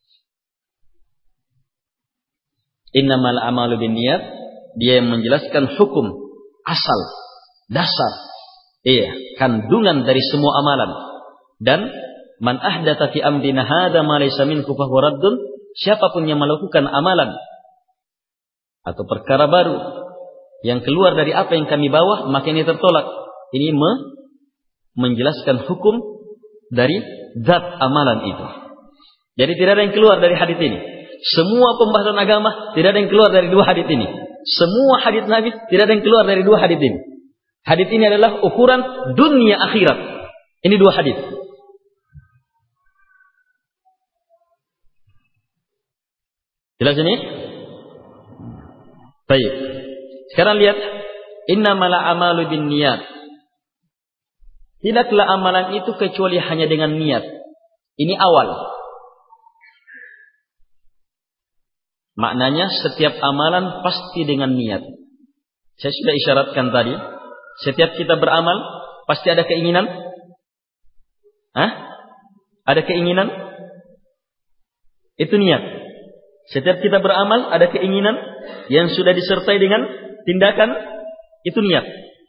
Innamal a'malu binniyat, dia yang menjelaskan hukum asal, dasar, kandungan dari semua amalan. Dan man ahdatsa fi amrina hadza ma laysa minhu fa huwa raddun, siapapun yang melakukan amalan atau perkara baru yang keluar dari apa yang kami bawa, maka ini tertolak. Ini menjelaskan hukum dari zat amalan itu. Jadi tidak ada yang keluar dari hadits ini. Semua pembahasan agama tidak ada yang keluar dari dua hadits ini. Semua hadits Nabi tidak ada yang keluar dari dua hadits ini. Hadits ini adalah ukuran dunia akhirat. Ini dua hadits. Jelas ini? Baik. Sekarang lihat, innamal a'malu binniyat. Tidaklah amalan itu kecuali hanya dengan niat. Ini awal. Maknanya setiap amalan pasti dengan niat. Saya sudah isyaratkan tadi, setiap kita beramal pasti ada keinginan. Ada keinginan? Itu niat. Setiap kita beramal ada keinginan yang sudah disertai dengan tindakan, itu niat.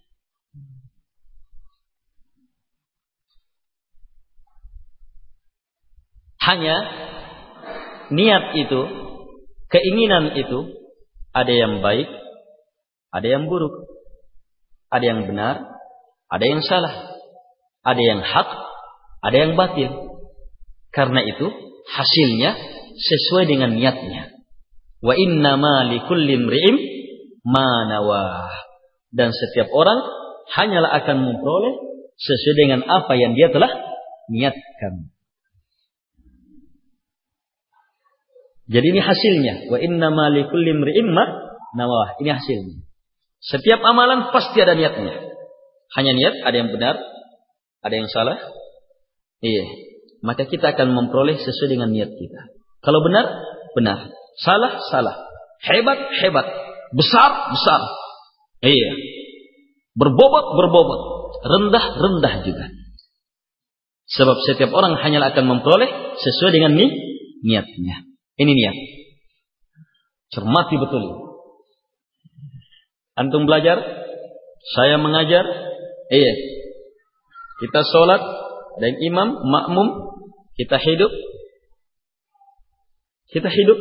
Hanya niat itu, keinginan itu, ada yang baik, ada yang buruk, ada yang benar, ada yang salah, ada yang hak, ada yang batil. Karena itu hasilnya sesuai dengan niatnya. Wa innama likulli imri'in ma nawah. Dan setiap orang hanyalah akan memperoleh sesuai dengan apa yang dia telah niatkan. Jadi ini hasilnya. Wa innama likulli imri'in ma nawah. Ini hasilnya. Setiap amalan pasti ada niatnya. Hanya niat, ada yang benar, ada yang salah. Maka kita akan memperoleh sesuai dengan niat kita. Kalau benar, benar. Salah, salah. Hebat, hebat. Besar, besar. Berbobot, berbobot. Rendah, rendah juga. Sebab setiap orang hanyalah akan memperoleh sesuai dengan niatnya. Ini niat. Cermati betul. Antum belajar, saya mengajar. Kita sholat, ada yang imam, makmum, kita hidup. Kita hidup.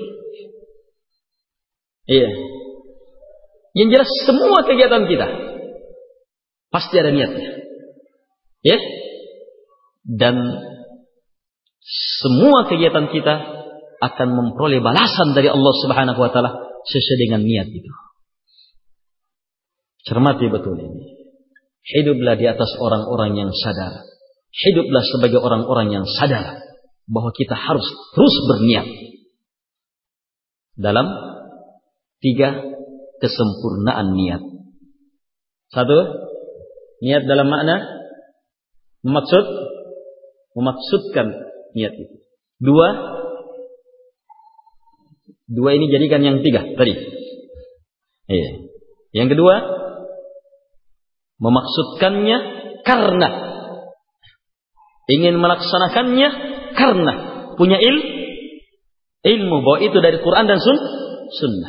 Yang jelas semua kegiatan kita pasti ada niatnya. Dan semua kegiatan kita akan memperoleh balasan dari Allah Subhanahu wa taala sesuai dengan niat itu. Cermati betul ini. Hiduplah di atas orang-orang yang sadar. Hiduplah sebagai orang-orang yang sadar bahwa kita harus terus berniat dalam 3 kesempurnaan niat. 1, niat dalam makna memaksudkan niat itu. 2 ini jadikan yang 3 tadi. Yang kedua, memaksudkannya karena ingin melaksanakannya, karena punya ilmu bahwa itu dari Quran dan Sunnah.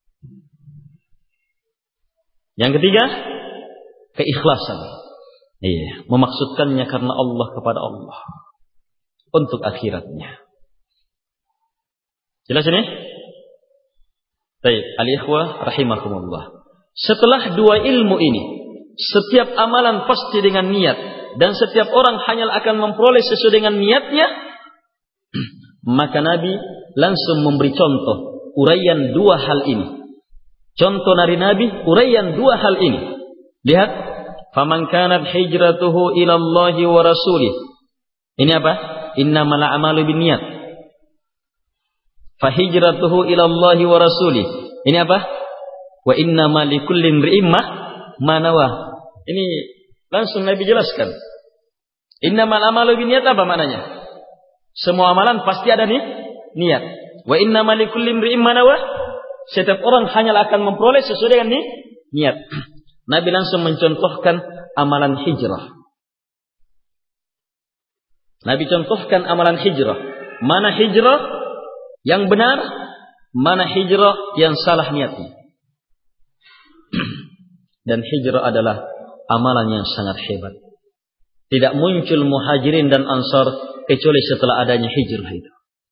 Yang ketiga, keikhlasan. Memaksudkannya karena Allah, kepada Allah, untuk akhiratnya. Jelas ini? Baik, al-ikhwah rahimakumullah. Setelah 2 ilmu ini, setiap amalan pasti dengan niat, dan setiap orang hanyalah akan memperoleh sesuai dengan niatnya. Maka Nabi langsung memberi contoh uraian 2 hal ini. Contoh dari Nabi uraian 2 hal ini. Lihat, faman kanat hijratuhu ila Allah wa rasulih. Ini apa? Innamal a'malu binniyat. Fa hijratuhu ila Allah wa rasulih. Ini apa? Wa innamal likulli imri'in ma nawah. Ini langsung Nabi jelaskan. Innamal a'malu binniyat apa maknanya? Semua amalan pasti ada niat. Wa innamal likulli imri'in ma nawah. Setiap orang hanyalah akan memperoleh sesuai dengan niat. Nabi langsung mencontohkan amalan hijrah. Nabi contohkan amalan hijrah. Mana hijrah yang benar, mana hijrah yang salah niatnya. Dan hijrah adalah amalan yang sangat hebat. Tidak muncul muhajirin dan ansar kecuali setelah adanya hijrah itu.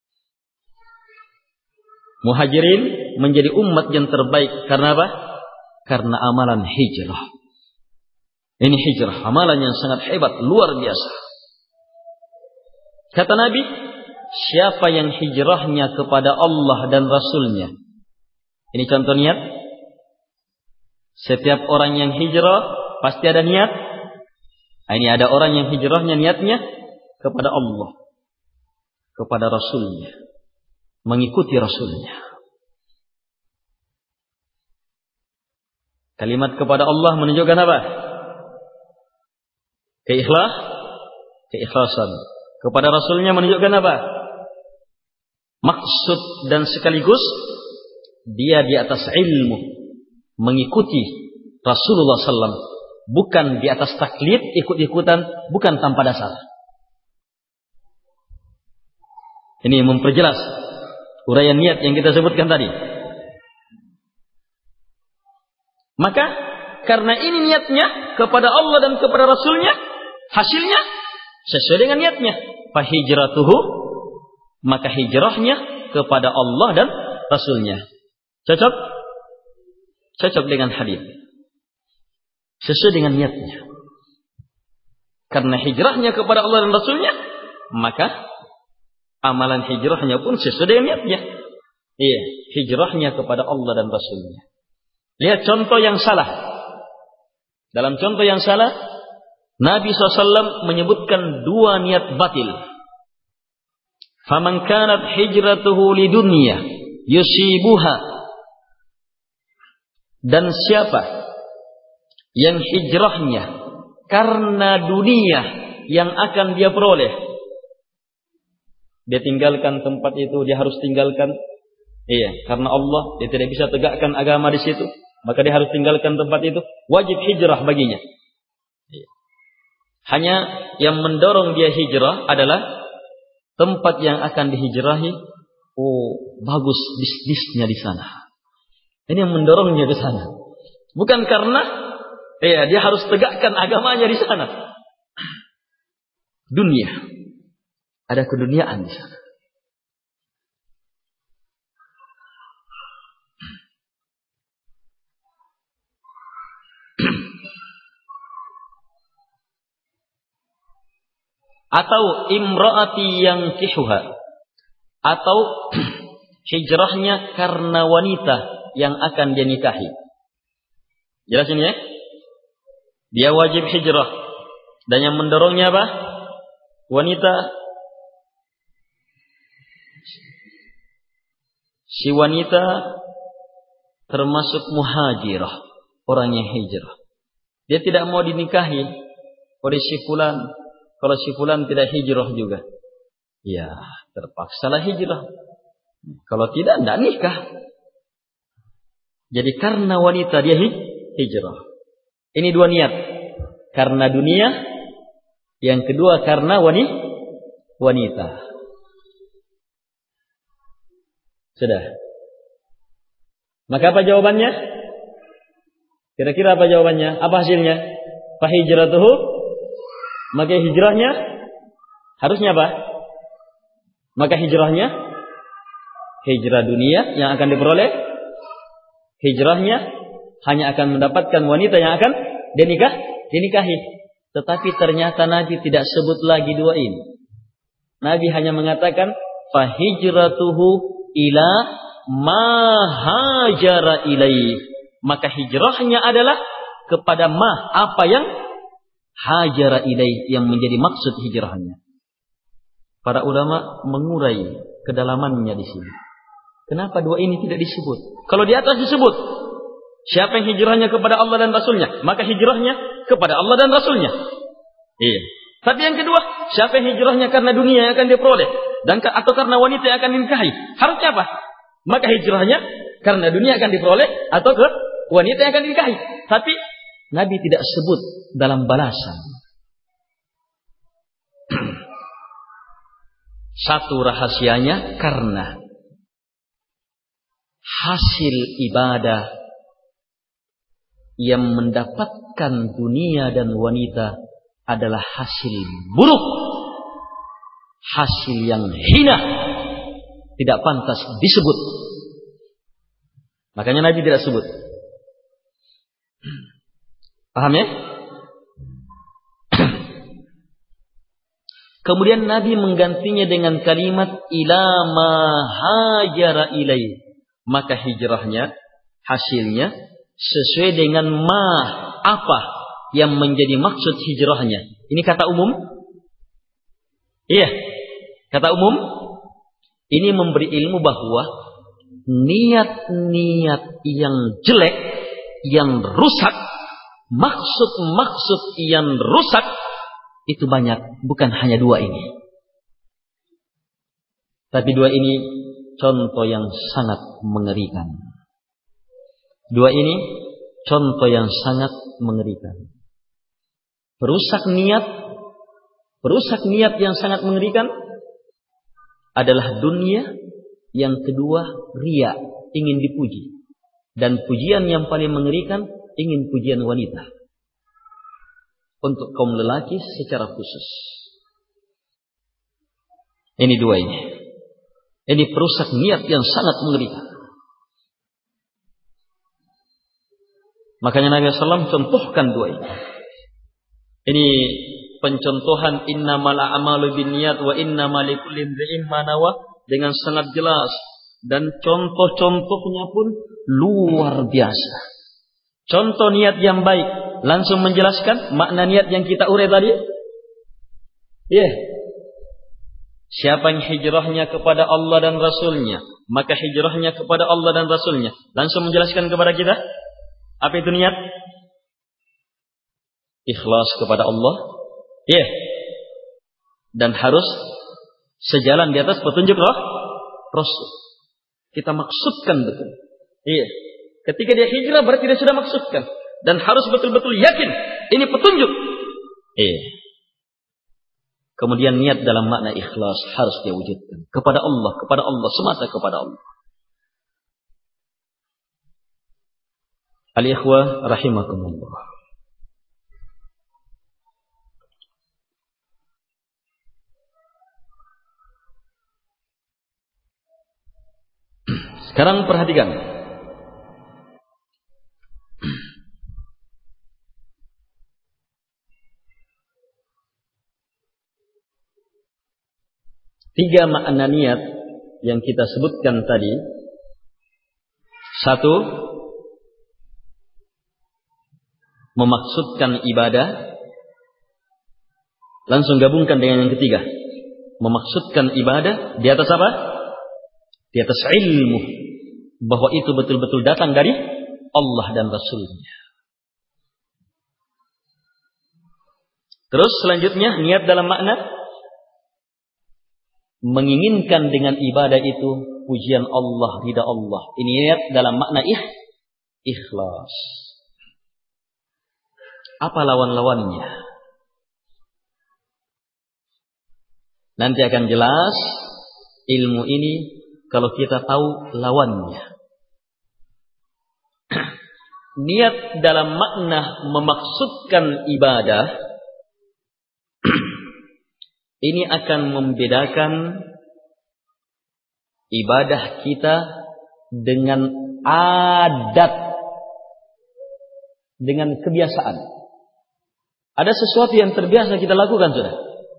Muhajirin menjadi umat yang terbaik karena apa? Karena amalan hijrah. Ini hijrah, amalan yang sangat hebat, luar biasa. Kata Nabi, siapa yang hijrahnya kepada Allah dan Rasulnya. Ini contoh niat. Setiap orang yang hijrah pasti ada niat. Ini ada orang yang hijrahnya niatnya kepada Allah, kepada Rasulnya, mengikuti Rasulnya. Kalimat kepada Allah menunjukkan apa? Keikhlasan. Kepada Rasulnya menunjukkan apa? Maksud dan sekaligus dia di atas ilmu, mengikuti Rasulullah SAW, bukan di atas taklid, ikut-ikutan, bukan tanpa dasar. Ini memperjelas uraian niat yang kita sebutkan tadi. Maka karena ini niatnya kepada Allah dan kepada Rasulnya, hasilnya sesuai dengan niatnya. Fahijratuhu, maka hijrahnya kepada Allah dan Rasulnya. Cocok? Cocok dengan hadis. Sesuai dengan niatnya. Karena hijrahnya kepada Allah dan Rasulnya, maka amalan hijrahnya pun sesuai dengan niatnya. Iya, hijrahnya kepada Allah dan Rasulnya. Lihat contoh yang salah. Dalam contoh yang salah, Nabi SAW menyebutkan dua niat batil. Faman kanat hijratuhu lidunya yusibuha. Dan siapa yang hijrahnya karena dunia yang akan dia peroleh. Dia tinggalkan tempat itu, dia harus tinggalkan. Iya, karena Allah, dia tidak bisa tegakkan agama di situ. Maka dia harus tinggalkan tempat itu. Wajib hijrah baginya. Hanya yang mendorong dia hijrah adalah tempat yang akan dihijrahi. Oh, bagus bisnisnya di sana. Ini yang mendorongnya ke sana. Bukan karena dia harus tegakkan agamanya di sana. Dunia. Ada keduniaan di sana. Atau imraati yang kihuha, atau hijrahnya karena wanita yang akan dia nikahi. Jelas ini ya? Dia wajib hijrah. Dan yang mendorongnya apa? Wanita. Si wanita termasuk muhajirah, orang yang hijrah. Dia tidak mau dinikahi oleh si fulan. Kalau si fulan tidak hijrah juga, ya terpaksalah hijrah. Kalau tidak nikah. Jadi karena wanita dia hijrah. Ini dua niat. Karena dunia. Yang kedua karena wanita. Sudah. Maka apa jawabannya? Kira-kira apa jawabannya? Apa hasilnya? Fahijratuhu, maka hijrahnya harusnya apa? Maka hijrahnya hijrah dunia yang akan diperoleh. Hijrahnya hanya akan mendapatkan wanita yang akan dinikahi. Tetapi ternyata Nabi tidak sebut lagi dua ini. Nabi hanya mengatakan fahijratuhu ila ma hajara ilaih. Maka hijrahnya adalah kepada apa yang hajara ilaih, yang menjadi maksud hijrahnya. Para ulama mengurai kedalamannya di sini. Kenapa dua ini tidak disebut? Kalau di atas disebut, siapa yang hijrahnya kepada Allah dan Rasulnya, maka hijrahnya kepada Allah dan Rasulnya. Iya. Tapi yang kedua, siapa yang hijrahnya karena dunia yang akan diperoleh, atau karena wanita yang akan dinikahi, harusnya apa? Maka hijrahnya karena dunia akan diperoleh atau ke wanita yang akan dinikahi. Tapi Nabi tidak sebut dalam balasan. Satu rahasianya karena hasil ibadah yang mendapatkan dunia dan wanita adalah hasil buruk, hasil yang hina, tidak pantas disebut. Makanya Nabi tidak sebut. Paham ya? Kemudian Nabi menggantinya dengan kalimat ila ma hajara ilai. Maka hijrahnya, hasilnya sesuai dengan ma, apa yang menjadi maksud hijrahnya. Ini kata umum? Iya, kata umum. Ini memberi ilmu bahwa niat-niat yang jelek, yang rusak, maksud-maksud yang rusak, itu banyak, bukan hanya dua ini. Tapi dua ini contoh yang sangat mengerikan. Dua ini contoh yang sangat mengerikan. Perusak niat yang sangat mengerikan adalah dunia. Yang kedua, riya, ingin dipuji. Dan pujian yang paling mengerikan, ingin pujian wanita. Untuk kaum lelaki secara khusus. Ini dua ini. Ini perusak niat yang sangat mengerikan. Makanya Nabi SAW contohkan dua ini. Ini pencontohan innamal a'malu binniyat wa innamal likulli imri'in ma nawa dengan sangat jelas. Dan contoh-contohnya pun luar biasa. Contoh niat yang baik. Langsung menjelaskan makna niat yang kita urai tadi. Siapa yang hijrahnya kepada Allah dan Rasulnya, maka hijrahnya kepada Allah dan Rasulnya. Langsung menjelaskan kepada kita. Apa itu niat? Ikhlas kepada Allah. Dan harus sejalan di atas petunjuk Rasul. Kita maksudkan betul. Ketika dia hijrah berarti dia sudah maksudkan. Dan harus betul-betul yakin ini petunjuk. Kemudian niat dalam makna ikhlas harus dia wujudkan kepada Allah, semata kepada Allah. Al-ikhwah rahimakumullah. Sekarang perhatikan. Tiga makna niat yang kita sebutkan tadi. Satu, memaksudkan ibadah. Langsung gabungkan dengan yang ketiga. Memaksudkan ibadah di atas apa? Di atas ilmu. Bahwa itu betul-betul datang dari Allah dan Rasulnya. Terus selanjutnya niat dalam makna menginginkan dengan ibadah itu pujian Allah, ridha Allah. Ini niat dalam makna ikhlas. Apa lawan-lawannya? Nanti akan jelas ilmu ini kalau kita tahu lawannya. Niat dalam makna memaksudkan ibadah ini akan membedakan ibadah kita dengan adat, dengan kebiasaan. Ada sesuatu yang terbiasa kita lakukan, sudah.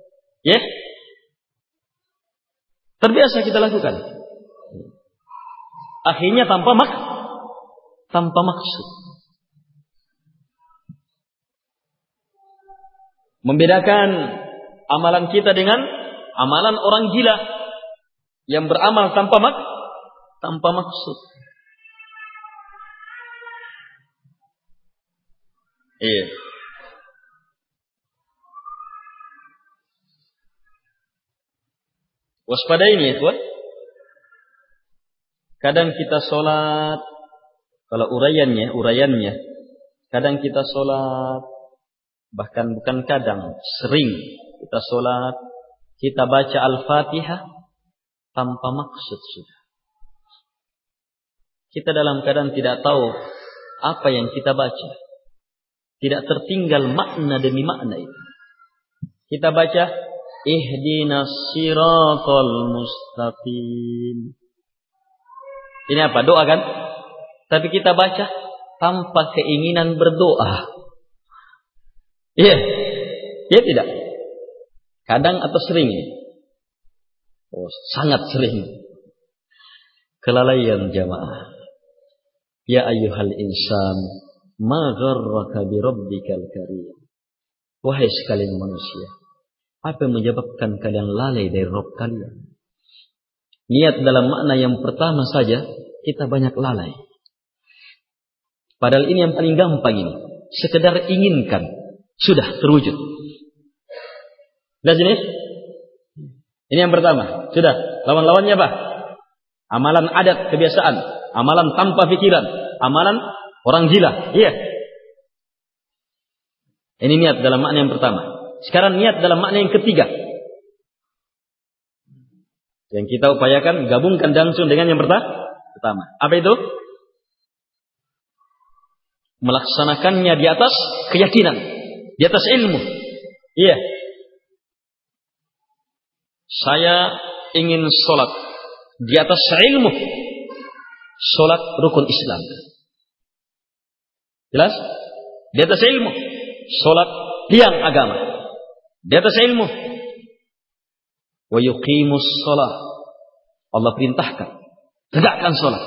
Terbiasa kita lakukan. Akhirnya tanpa maksud. Membedakan amalan kita dengan amalan orang gila yang beramal tanpa maksud. Waspadai ini, tuan. Kadang kita sholat, kalau uraiannya, kadang kita sholat, bahkan bukan kadang, sering kita sholat Kita baca Al-Fatihah tanpa maksud sudah. Kita dalam keadaan tidak tahu apa yang kita baca. Tidak tertinggal makna demi makna itu. Kita baca Ihdinas siratal mustaqim. Ini apa? Doa kan? Tapi kita baca tanpa keinginan berdoa. Iya. Iya tidak? Kadang atau sering? Oh, sangat sering. Kelalaian jamaah. Ya ayyuhal insan, ma gharraka bi rabbikal karim. Wahai sekalian manusia, apa yang menyebabkan kalian lalai dari Rabb kalian? Niat dalam makna yang pertama saja kita banyak lalai. Padahal ini yang paling gampang ini. Sekedar inginkan, sudah terwujud. Lihat sini. Ini yang pertama. Sudah. Lawan-lawannya apa? Amalan adat, kebiasaan. Amalan tanpa pikiran. Amalan orang gila. Iya. Ini niat dalam makna yang pertama. Sekarang niat dalam makna yang ketiga. Yang kita upayakan gabungkan langsung dengan yang pertama. Apa itu? Melaksanakannya di atas keyakinan. Di atas ilmu. Iya. Saya ingin sholat di atas ilmu. Sholat rukun Islam. Jelas? Di atas ilmu. Sholat tiang agama. Di atas ilmu. Wa yuqimus sholat. Allah perintahkan. Tegakkan sholat.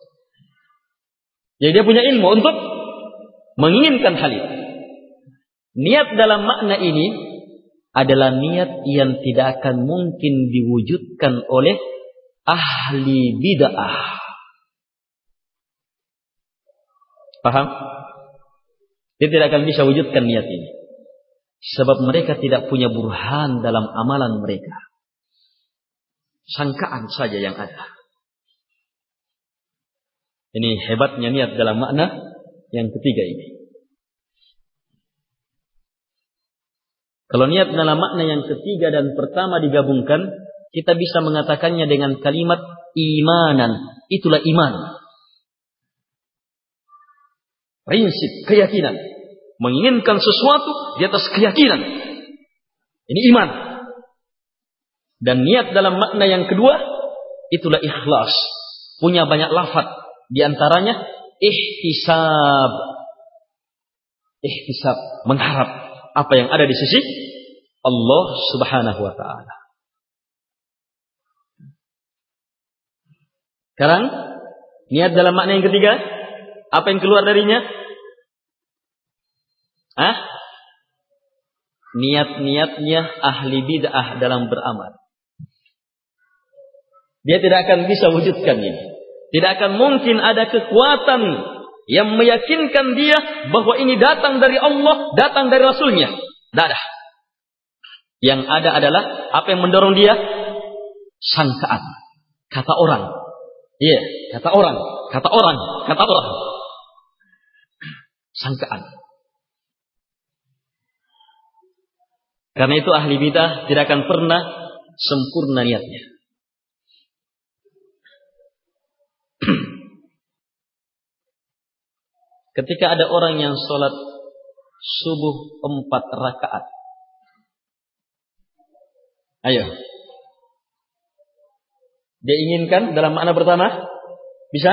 Jadi dia punya ilmu untuk menginginkan hal itu. Niat dalam makna ini adalah niat yang tidak akan mungkin diwujudkan oleh ahli bid'ah. Paham? Dia tidak akan bisa wujudkan niat ini. Sebab mereka tidak punya burhan dalam amalan mereka. Sangkaan saja yang ada. Ini hebatnya niat dalam makna yang ketiga ini. Kalau niat dalam makna yang ketiga dan pertama digabungkan, kita bisa mengatakannya dengan kalimat imanan. Itulah iman. Prinsip keyakinan. Menginginkan sesuatu di atas keyakinan. Ini iman. Dan niat dalam makna yang kedua, itulah ikhlas. Punya banyak lafaz. Di antaranya ihtisab. Ihtisab. Mengharap apa yang ada di sisi Allah Subhanahu wa ta'ala. Sekarang, niat dalam makna yang ketiga, apa yang keluar darinya? Niat-niatnya ahli bid'ah dalam beramal. Dia tidak akan bisa wujudkan ini. Tidak akan mungkin ada kekuatan yang meyakinkan dia bahwa ini datang dari Allah, datang dari Rasulnya. Tidak ada. Yang ada adalah apa yang mendorong dia? Sangkaan. Kata orang. Iya, kata orang. Kata orang. Kata orang. Sangkaan. Karena itu ahli bidah tidak akan pernah sempurna niatnya. Ketika ada orang yang sholat subuh 4 rakaat. Ayo. Dia inginkan dalam makna pertama? Bisa?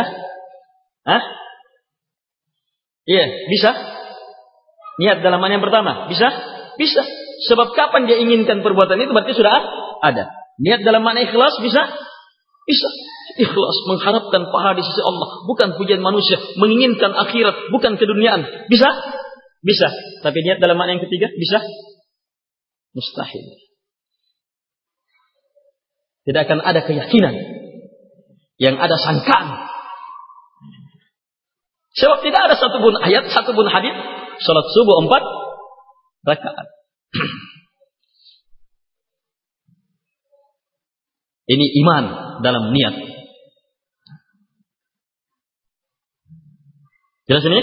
Iya, bisa. Niat dalam makna yang pertama? Bisa? Bisa. Sebab kapan dia inginkan perbuatan itu berarti sudah ada. Niat dalam makna ikhlas bisa? Bisa. Ikhlas mengharapkan pahala di sisi Allah, bukan pujian manusia, menginginkan akhirat, bukan keduniaan. Bisa? Bisa. Tapi niat dalam makna yang ketiga bisa? Mustahil. Tidak akan ada keyakinan. Yang ada sangkaan. Sebab tidak ada satupun ayat, satupun hadis salat subuh 4 rakaat. Ini iman dalam niat. Jelas ini?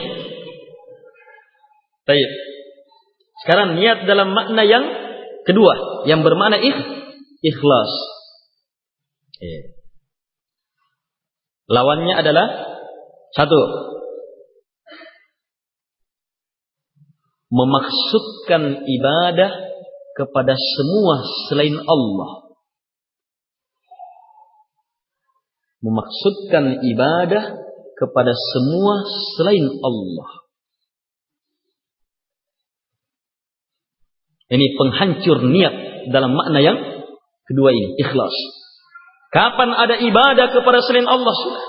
Baik. Sekarang niat dalam makna yang kedua, yang bermakna ikhlas. Lawannya adalah satu, memaksudkan ibadah kepada semua selain Allah. Memaksudkan ibadah kepada semua selain Allah. Ini penghancur niat dalam makna yang kedua ini, ikhlas. Kapan ada ibadah kepada selain Allah sudah.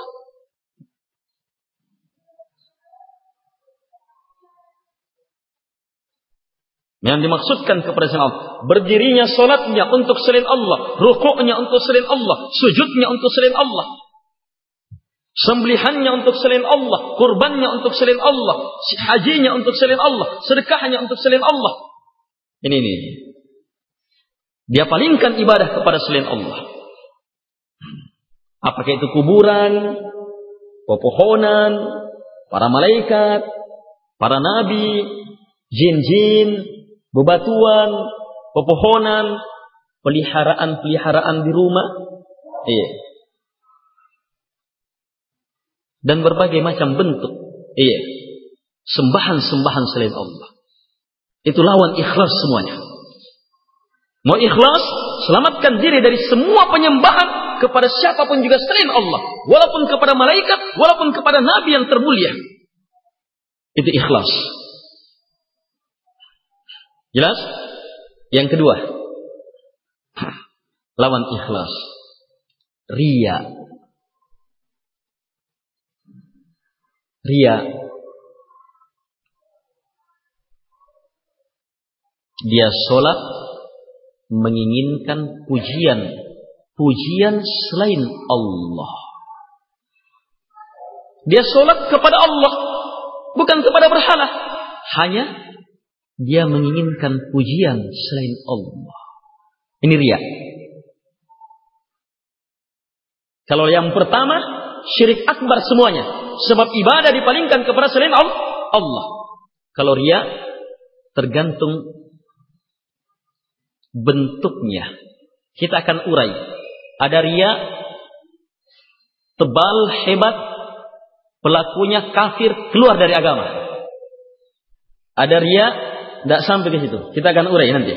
Yang dimaksudkan kepada selain Allah, berdirinya salatnya untuk selain Allah, rukuknya untuk selain Allah, sujudnya untuk selain Allah, sembelihannya untuk selain Allah, kurbannya untuk selain Allah, hajinya untuk selain Allah, sedekahnya untuk selain Allah. Ini. Dia palingkan ibadah kepada selain Allah. Apakah itu kuburan, pepohonan, para malaikat, para nabi, jin-jin, bebatuan, pepohonan, peliharaan-peliharaan di rumah, dan berbagai macam bentuk, sembahan-sembahan selain Allah. Itu lawan ikhlas semuanya. Mau ikhlas, selamatkan diri dari semua penyembahan kepada siapapun juga selain Allah, walaupun kepada malaikat, walaupun kepada nabi yang termulia. Itu ikhlas. Jelas? Yang kedua, lawan ikhlas, riya. Riya, dia sholat menginginkan pujian selain Allah. Dia sholat kepada Allah, bukan kepada berhala. Hanya dia menginginkan pujian selain Allah. Ini riya. Kalau yang pertama, syirik akbar semuanya. Sebab ibadah dipalingkan kepada selain Allah. Kalau riya, tergantung bentuknya. Kita akan urai. Ada riya tebal, hebat, pelakunya kafir, keluar dari agama. Ada riya tidak sampai ke situ. Kita akan urai nanti.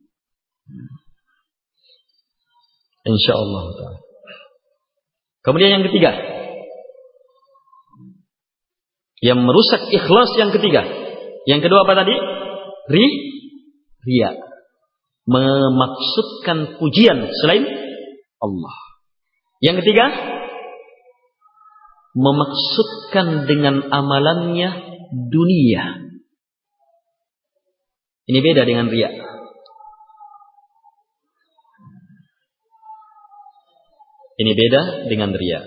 Insyaallah. Kemudian yang ketiga, yang merusak ikhlas yang ketiga. Yang kedua apa tadi? Riya. Memaksudkan pujian selain Allah. Yang ketiga, memaksudkan dengan amalannya dunia. Ini beda dengan riya. Ini beda dengan riya.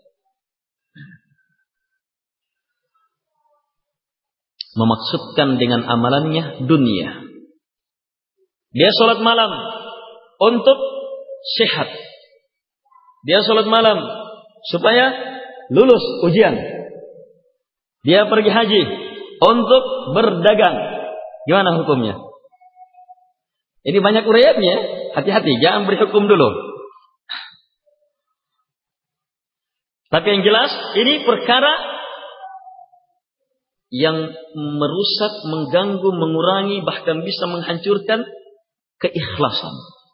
Memaksudkan dengan amalannya dunia. Dia sholat malam untuk sehat. Dia sholat malam supaya lulus ujian. Dia pergi haji untuk berdagang. Gimana hukumnya? Ini banyak uraiannya. Hati-hati, jangan beri hukum dulu. Tapi yang jelas, ini perkara yang merusak, mengganggu, mengurangi, bahkan bisa menghancurkan keikhlasan.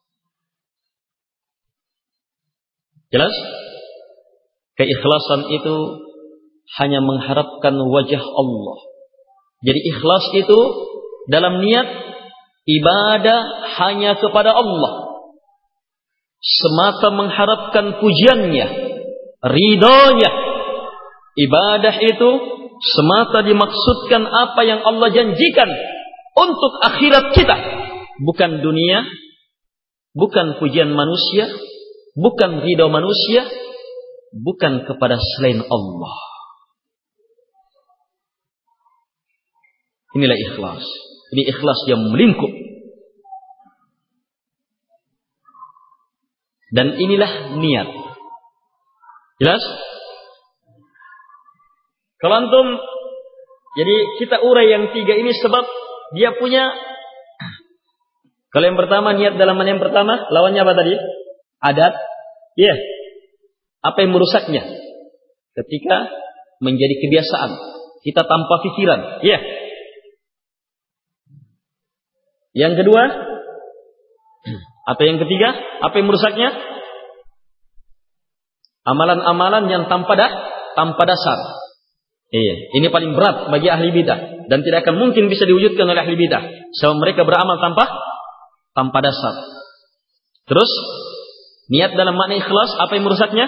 Jelas? Keikhlasan itu hanya mengharapkan wajah Allah. Jadi ikhlas itu dalam niat ibadah hanya kepada Allah, semata mengharapkan pujiannya, ridhonya. Ibadah itu semata dimaksudkan apa yang Allah janjikan untuk akhirat kita, bukan dunia, bukan pujian manusia, bukan ridho manusia, bukan kepada selain Allah. Inilah ikhlas. Ini ikhlas yang melingkup. Dan inilah niat. Jelas? Kalau antum, jadi kita urai yang tiga ini sebab dia punya, Kalau yang pertama, niat dalam yang pertama, lawannya apa tadi? Adat. Iya. Apa yang merusaknya? Ketika menjadi kebiasaan. Kita tanpa pikiran. Iya. Yang kedua, atau yang ketiga, apa yang merusaknya? Amalan-amalan yang tanpa dasar. Iya, ini paling berat bagi ahli bidah dan tidak akan mungkin bisa diwujudkan oleh ahli bidah. Sebab mereka beramal tanpa dasar. Terus, niat dalam makna ikhlas, apa yang merusaknya?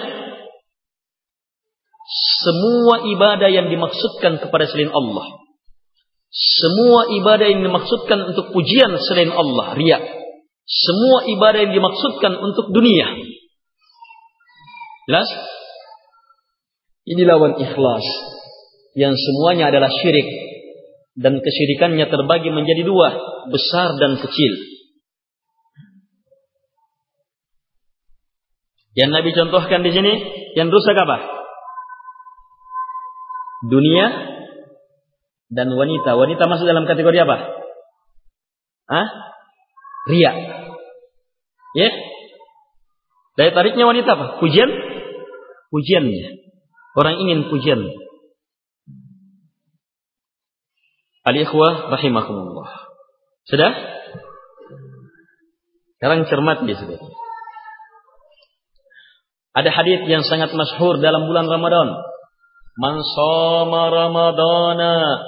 Semua ibadah yang dimaksudkan kepada selain Allah. Semua ibadah yang dimaksudkan untuk pujian selain Allah, riya. Semua ibadah yang dimaksudkan untuk dunia. Jelas? Ini lawan ikhlas. Yang semuanya adalah syirik. Dan kesyirikannya terbagi menjadi dua, besar dan kecil. Yang Nabi contohkan di sini, yang rusak apa? Dunia dan wanita. Wanita masuk dalam kategori apa? Riya. Ya? Daya tariknya wanita apa? Pujiannya. Orang ingin pujian. Al-ikhwah rahimakumullah. Sudah? Sekarang cermat dia sudah. Ada hadis yang sangat masyhur dalam bulan Ramadan. Man shoma Ramadana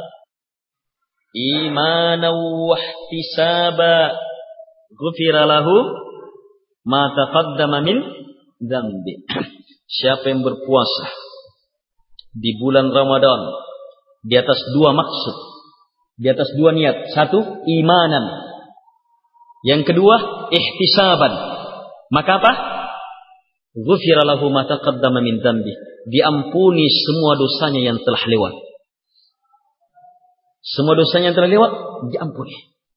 imanan wa ihtisaba ghufira lahu ma taqaddama min dzambi. Siapa yang berpuasa di bulan Ramadan di atas dua maksud, di atas dua niat. Satu, imanan. Yang kedua, ihtisaban. Maka apa? Ghufira lahu ma taqaddama min dzambi. Diampuni semua dosanya yang telah lewat. Semua dosanya yang telah lewat diampuni.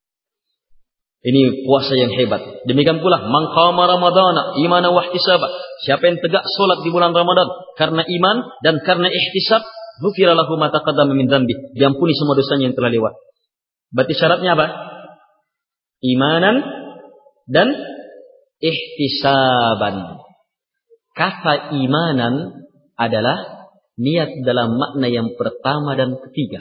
Ini puasa yang hebat. Demikian pula man qama ramadhana imanan wa ihtisaba. Siapa yang tegak salat di bulan Ramadan karena iman dan karena ihtisab, ghufira lahu ma taqaddama min dzambi. Diampuni semua dosanya yang telah lewat. Berarti syaratnya apa? Imanan dan ihtisaban. Kata imanan adalah niat dalam makna yang pertama dan ketiga.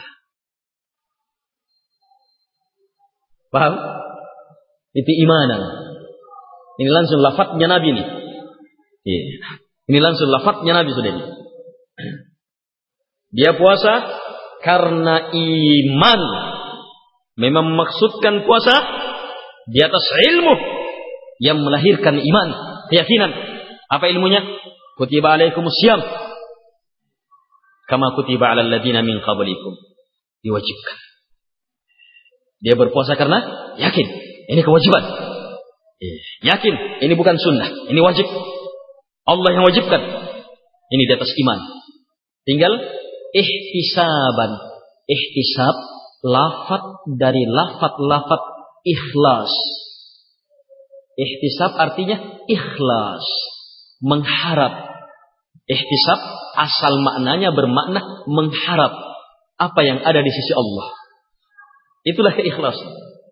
Paham? Itu imanan. Ini langsung lafadznya Nabi nih. Ini langsung lafadznya Nabi sudah ini. Dia puasa karena iman. Memang memaksudkan puasa di atas ilmu yang melahirkan iman, keyakinan. Apa ilmunya? Kutiba alaikumus syiyam kama kutiba alal ladzina min qablikum. Diwajibkan. Dia berpuasa karena yakin. Ini kewajiban. Yakin. Ini bukan sunnah. Ini wajib. Allah yang wajibkan. Ini di atas iman. Tinggal ihtisaban. Ihtisab. Lafaz dari lafaz ikhlas. Ihtisab artinya ikhlas. Mengharap. Ihtisab asal maknanya bermakna mengharap apa yang ada di sisi Allah. Itulah keikhlasan.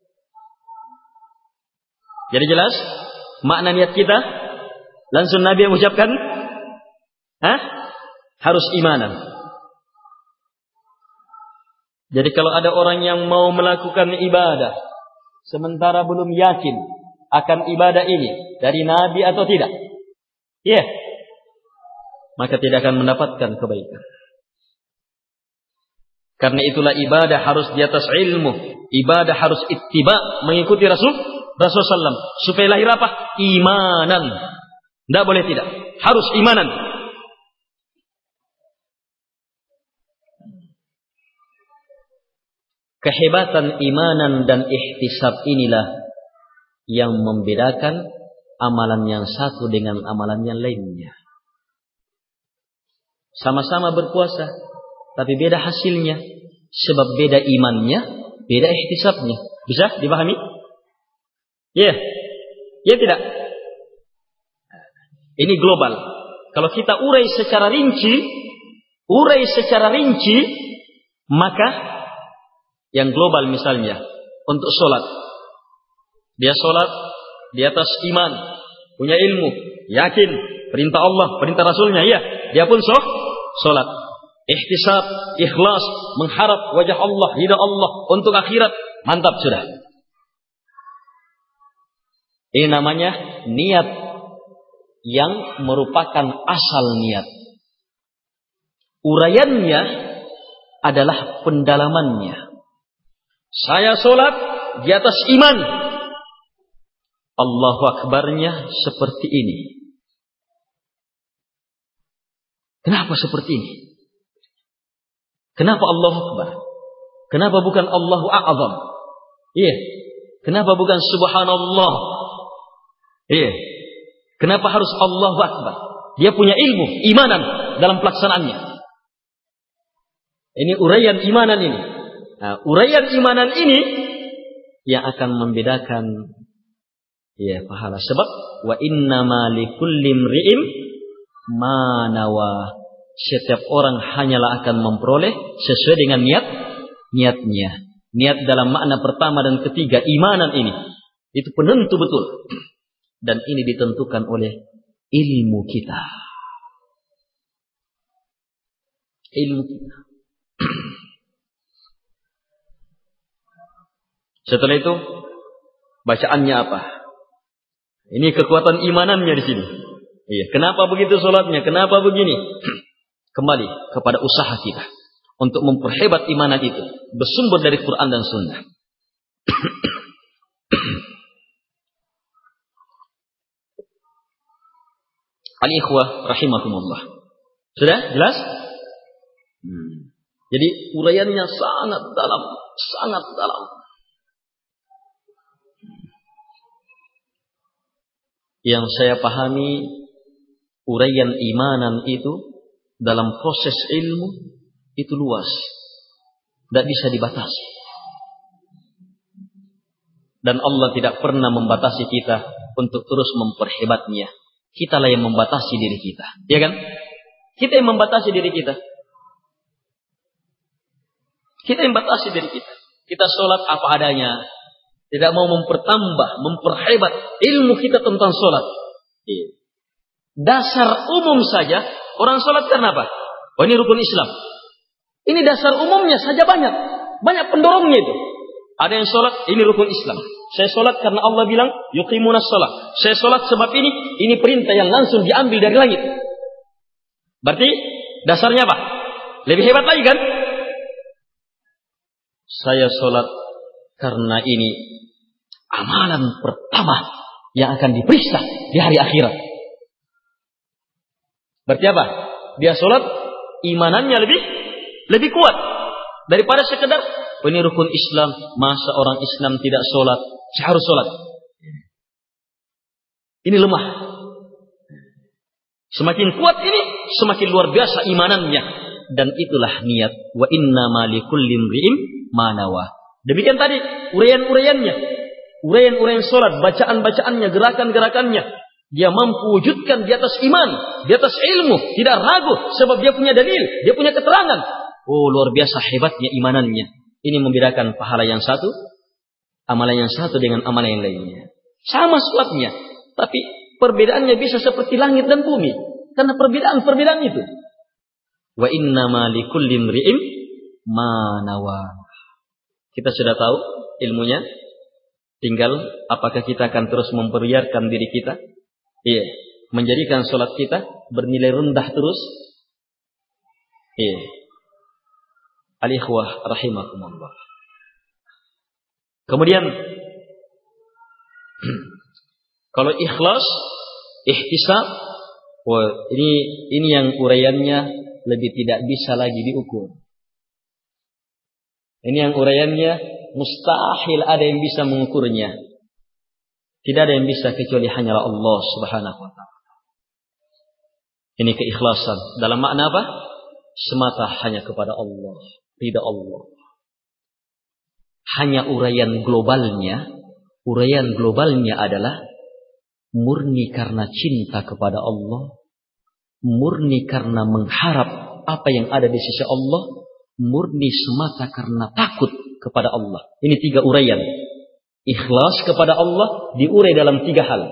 Jadi jelas makna niat kita langsung Nabi yang ucapkan harus imanan. Jadi kalau ada orang yang mau melakukan ibadah sementara belum yakin akan ibadah ini dari Nabi atau tidak, maka tidak akan mendapatkan kebaikan. Karena itulah ibadah harus di atas ilmu. Ibadah harus ittiba, mengikuti Rasul SAW. Supaya lahir apa? Imanan. Tidak boleh tidak. Harus imanan. Kehebatan imanan dan ihtisab inilah yang membedakan amalan yang satu dengan amalan yang lainnya. Sama-sama berpuasa, tapi beda hasilnya. Sebab beda imannya, beda ihtisabnya. Bisa dipahami? Ya tidak? Ini global. Kalau kita urai secara rinci, maka yang global misalnya untuk sholat. Dia sholat di atas iman, punya ilmu, yakin perintah Allah, perintah Rasulnya, iya. Dia pun sholat. Ihtisab, ikhlas, mengharap wajah Allah, ridha Allah untuk akhirat. Mantap sudah. Ini namanya niat yang merupakan asal niat. Uraiannya adalah pendalamannya. Saya sholat di atas iman. Allahu Akbarnya seperti ini. Kenapa seperti ini? Kenapa Allahu Akbar? Kenapa bukan Allahu A'zam? Iya. Kenapa bukan Subhanallah? Iya. Kenapa harus Allahu Akbar? Dia punya ilmu, imanan dalam pelaksanaannya. Ini uraian imanan ini. Nah, uraian imanan ini yang akan membedakan pahala. Sebab wa innama likulli imri'in ma nawa. Setiap orang hanyalah akan memperoleh sesuai dengan niatnya. Niat dalam makna pertama dan ketiga, imanan ini itu penentu betul. Dan ini ditentukan oleh ilmu kita. Ilmu kita. Setelah itu bacaannya apa? Ini kekuatan imanannya di sini. Iya, kenapa begitu sholatnya? Kenapa begini? Kembali kepada usaha kita untuk memperhebat imanan itu, bersumber dari Quran dan Sunnah. Al-ikhwah rahimakumullah. Sudah jelas? Jadi uraiannya sangat dalam, sangat dalam. Yang saya pahami, uraian imanan itu dalam proses ilmu itu luas, tidak bisa dibatasi. Dan Allah tidak pernah membatasi kita untuk terus memperhebatnya. Kitalah yang membatasi diri kita, ya kan? Kita yang membatasi diri kita. Kita yang membatasi diri kita. Kita sholat apa adanya, tidak mau mempertambah, memperhebat ilmu kita tentang sholat. Dasar umum saja orang sholat karena apa? Oh, ini rukun Islam. Ini dasar umumnya saja banyak pendorongnya itu. Ada yang sholat, ini rukun Islam. Saya sholat karena Allah bilang yuqimunas sholat. Saya sholat sebab ini perintah yang langsung diambil dari langit. Berarti dasarnya apa? Lebih hebat lagi kan? Saya sholat karena ini amalan pertama yang akan diperiksa di hari akhirat. Berarti apa? Dia sholat, imanannya lebih kuat daripada sekedar ini rukun Islam. Masa orang Islam tidak sholat? Saya harus sholat. Ini lemah. Semakin kuat ini, semakin luar biasa imanannya. Dan itulah niat. Wa innama likulli imri'in ma nawa. Demikian tadi uraian-uraiannya. Uraian-uraian sholat, bacaan-bacaannya, gerakan-gerakannya. Dia mampu wujudkan di atas iman, di atas ilmu, tidak ragu sebab dia punya dalil, dia punya keterangan. Oh, luar biasa hebatnya imanannya. Ini membedakan pahala yang satu, amalan yang satu dengan amalan yang lainnya. Sama suatnya, tapi perbedaannya bisa seperti langit dan bumi karena perbedaan itu. Wa innama likulli imri'in ma nawa. Kita sudah tahu ilmunya, tinggal apakah kita akan terus memperlihatkan diri kita. Iya, menjadikan sholat kita bernilai rendah terus. Iya. Al-ikhwah rahimakumullah. Kemudian kalau ikhlas, ihtisab, ini yang uraiannya lebih tidak bisa lagi diukur. Ini yang uraiannya mustahil ada yang bisa mengukurnya. Tidak ada yang bisa kecuali hanyalah Allah Subhanahu wa ta'ala. Ini keikhlasan. Dalam makna apa? Semata hanya kepada Allah, tidak Allah. Hanya uraian globalnya adalah murni karena cinta kepada Allah, murni karena mengharap apa yang ada di sisi Allah, murni semata karena takut kepada Allah. Ini 3 uraian. Ikhlas kepada Allah diurai dalam 3 hal.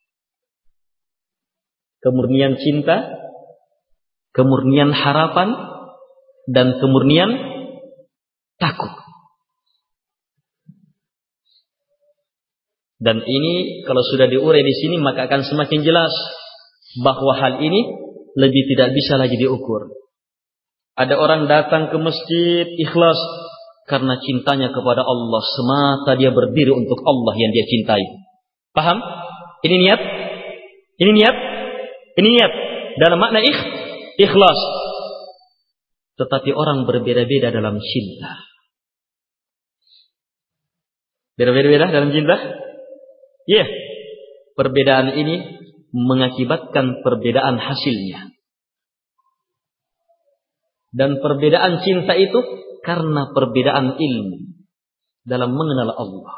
Kemurnian cinta, kemurnian harapan, dan kemurnian takut. Dan ini kalau sudah diurai di sini maka akan semakin jelas bahwa hal ini lebih tidak bisa lagi diukur. Ada orang datang ke masjid ikhlas karena cintanya kepada Allah semata, dia berdiri untuk Allah yang dia cintai. Paham? Ini niat. Ini niat. Ini niat. Dalam makna ikhlas. Tetapi orang berbeda-beda dalam cinta. Berbeda-beda dalam cinta? Iya. Perbedaan ini mengakibatkan perbedaan hasilnya. Dan perbedaan cinta itu karena perbedaan ilmu dalam mengenal Allah.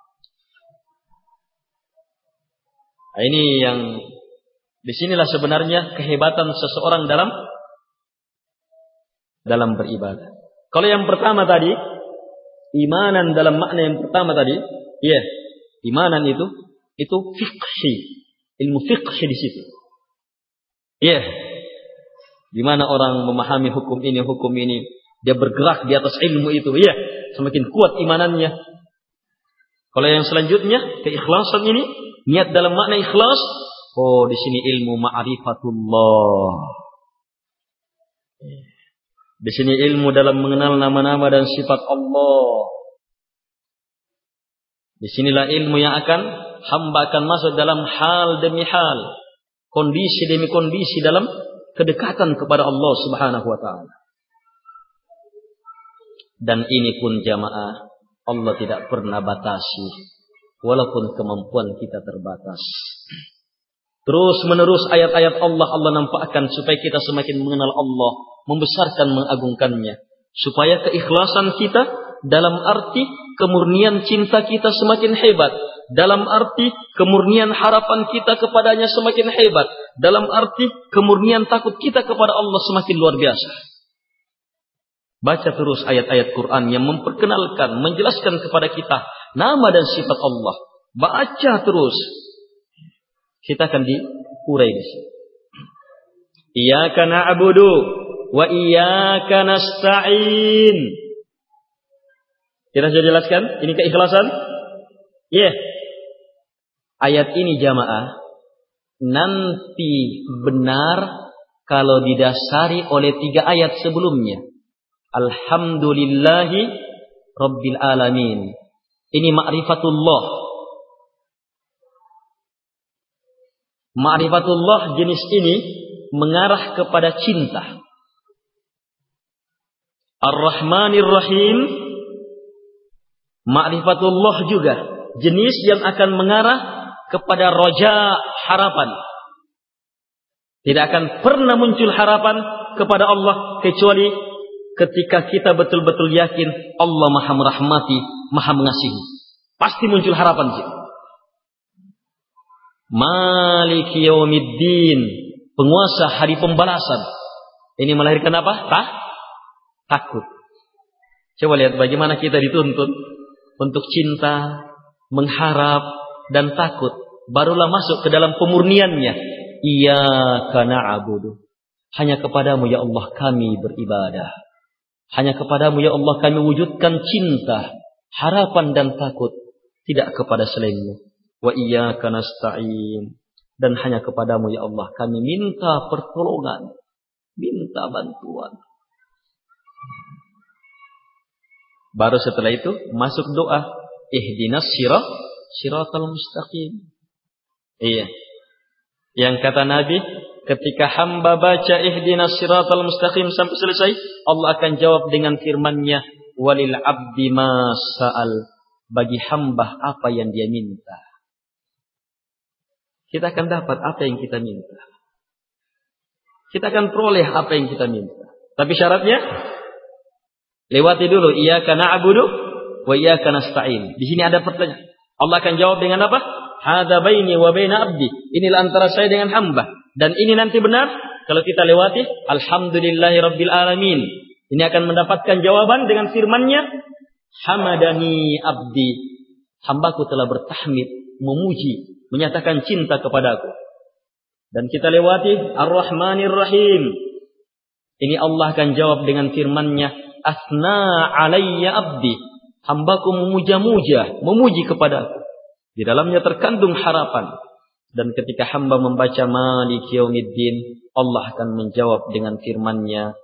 Nah, ini yang disinilah sebenarnya kehebatan seseorang dalam beribadah. Kalau yang pertama tadi, imanan dalam makna yang pertama tadi, ya, imanan itu fiqhi, ilmu fiqhi di situ. Ya, di mana orang memahami hukum ini, dia bergerak di atas ilmu itu, ya, semakin kuat imanannya. Kalau yang selanjutnya, keikhlasan ini, niat dalam makna ikhlas, oh di sini ilmu ma'rifatullah. Di sini ilmu dalam mengenal nama-nama dan sifat Allah. Di sinilah ilmu yang hamba akan masuk dalam hal demi hal, kondisi demi kondisi dalam kedekatan kepada Allah Subhanahu wa taala. Dan ini pun jamaah, Allah tidak pernah batasi walaupun kemampuan kita terbatas. Terus menerus ayat-ayat Allah nampakkan supaya kita semakin mengenal Allah, membesarkan, mengagungkannya, supaya keikhlasan kita dalam arti kemurnian cinta kita semakin hebat, dalam arti kemurnian harapan kita kepadanya semakin hebat, dalam arti kemurnian takut kita kepada Allah semakin luar biasa. Baca terus ayat-ayat Quran yang memperkenalkan, menjelaskan kepada kita nama dan sifat Allah. Baca terus. Kita akan diurai di sini. Iyyaka na'budu wa iyyaka nasta'in. Kita sudah jelaskan, ini keikhlasan? Yeah. Ayat ini jamaah nanti benar kalau didasari oleh 3 ayat sebelumnya. Alhamdulillahi Rabbil Alamin. Ini ma'rifatullah. Ma'rifatullah jenis ini mengarah kepada cinta. Ar-Rahmanir Rahim. Ma'rifatullah juga jenis yang akan mengarah kepada roja, harapan. Tidak akan pernah muncul harapan kepada Allah kecuali ketika kita betul-betul yakin Allah Maha merahmati, Maha mengasihi. Pasti muncul harapan sih. Maliki yaumiddin, penguasa hari pembalasan. Ini melahirkan apa? Takut. Coba lihat bagaimana kita dituntun untuk cinta, mengharap, dan takut. Barulah masuk ke dalam pemurniannya. Iyyaka na'budu. Hanya kepadamu ya Allah kami beribadah. Hanya kepadamu ya Allah kami wujudkan cinta, harapan dan takut. Tidak kepada selainmu. Wa iyyaka nasta'in. Dan hanya kepadamu ya Allah kami minta pertolongan, minta bantuan. Baru setelah itu masuk doa, ihdinas siratal mustaqim. Iya. Yang kata Nabi, ketika hamba baca ihdinas siratal mustaqim sampai selesai, Allah akan jawab dengan firman-Nya, walil abdi ma sa'al. Bagi hamba apa yang dia minta. Kita akan dapat apa yang kita minta. Kita akan peroleh apa yang kita minta. Tapi syaratnya, lewati dulu iyyaka na'budu wa iyyaka nasta'in. Di sini ada pertanyaan. Allah akan jawab dengan apa? Hadza baini wa baina abdi. Inilah antara saya dengan hamba. Dan ini nanti benar kalau kita lewati alhamdulillahi rabbil alamin. Ini akan mendapatkan jawaban dengan firman-Nya, hamadani abdi. hambaku telah bertahmid, memuji, menyatakan cinta kepadaku. Dan kita lewati Ar-Rahmanir Rahim. Ini Allah akan jawab dengan firman-Nya, asna alayya abdi. Hambaku memuja-muja, memuji kepadaku. Di dalamnya terkandung harapan. Dan ketika hamba membaca Maliki Yaumiddin, Allah akan menjawab dengan firman-Nya,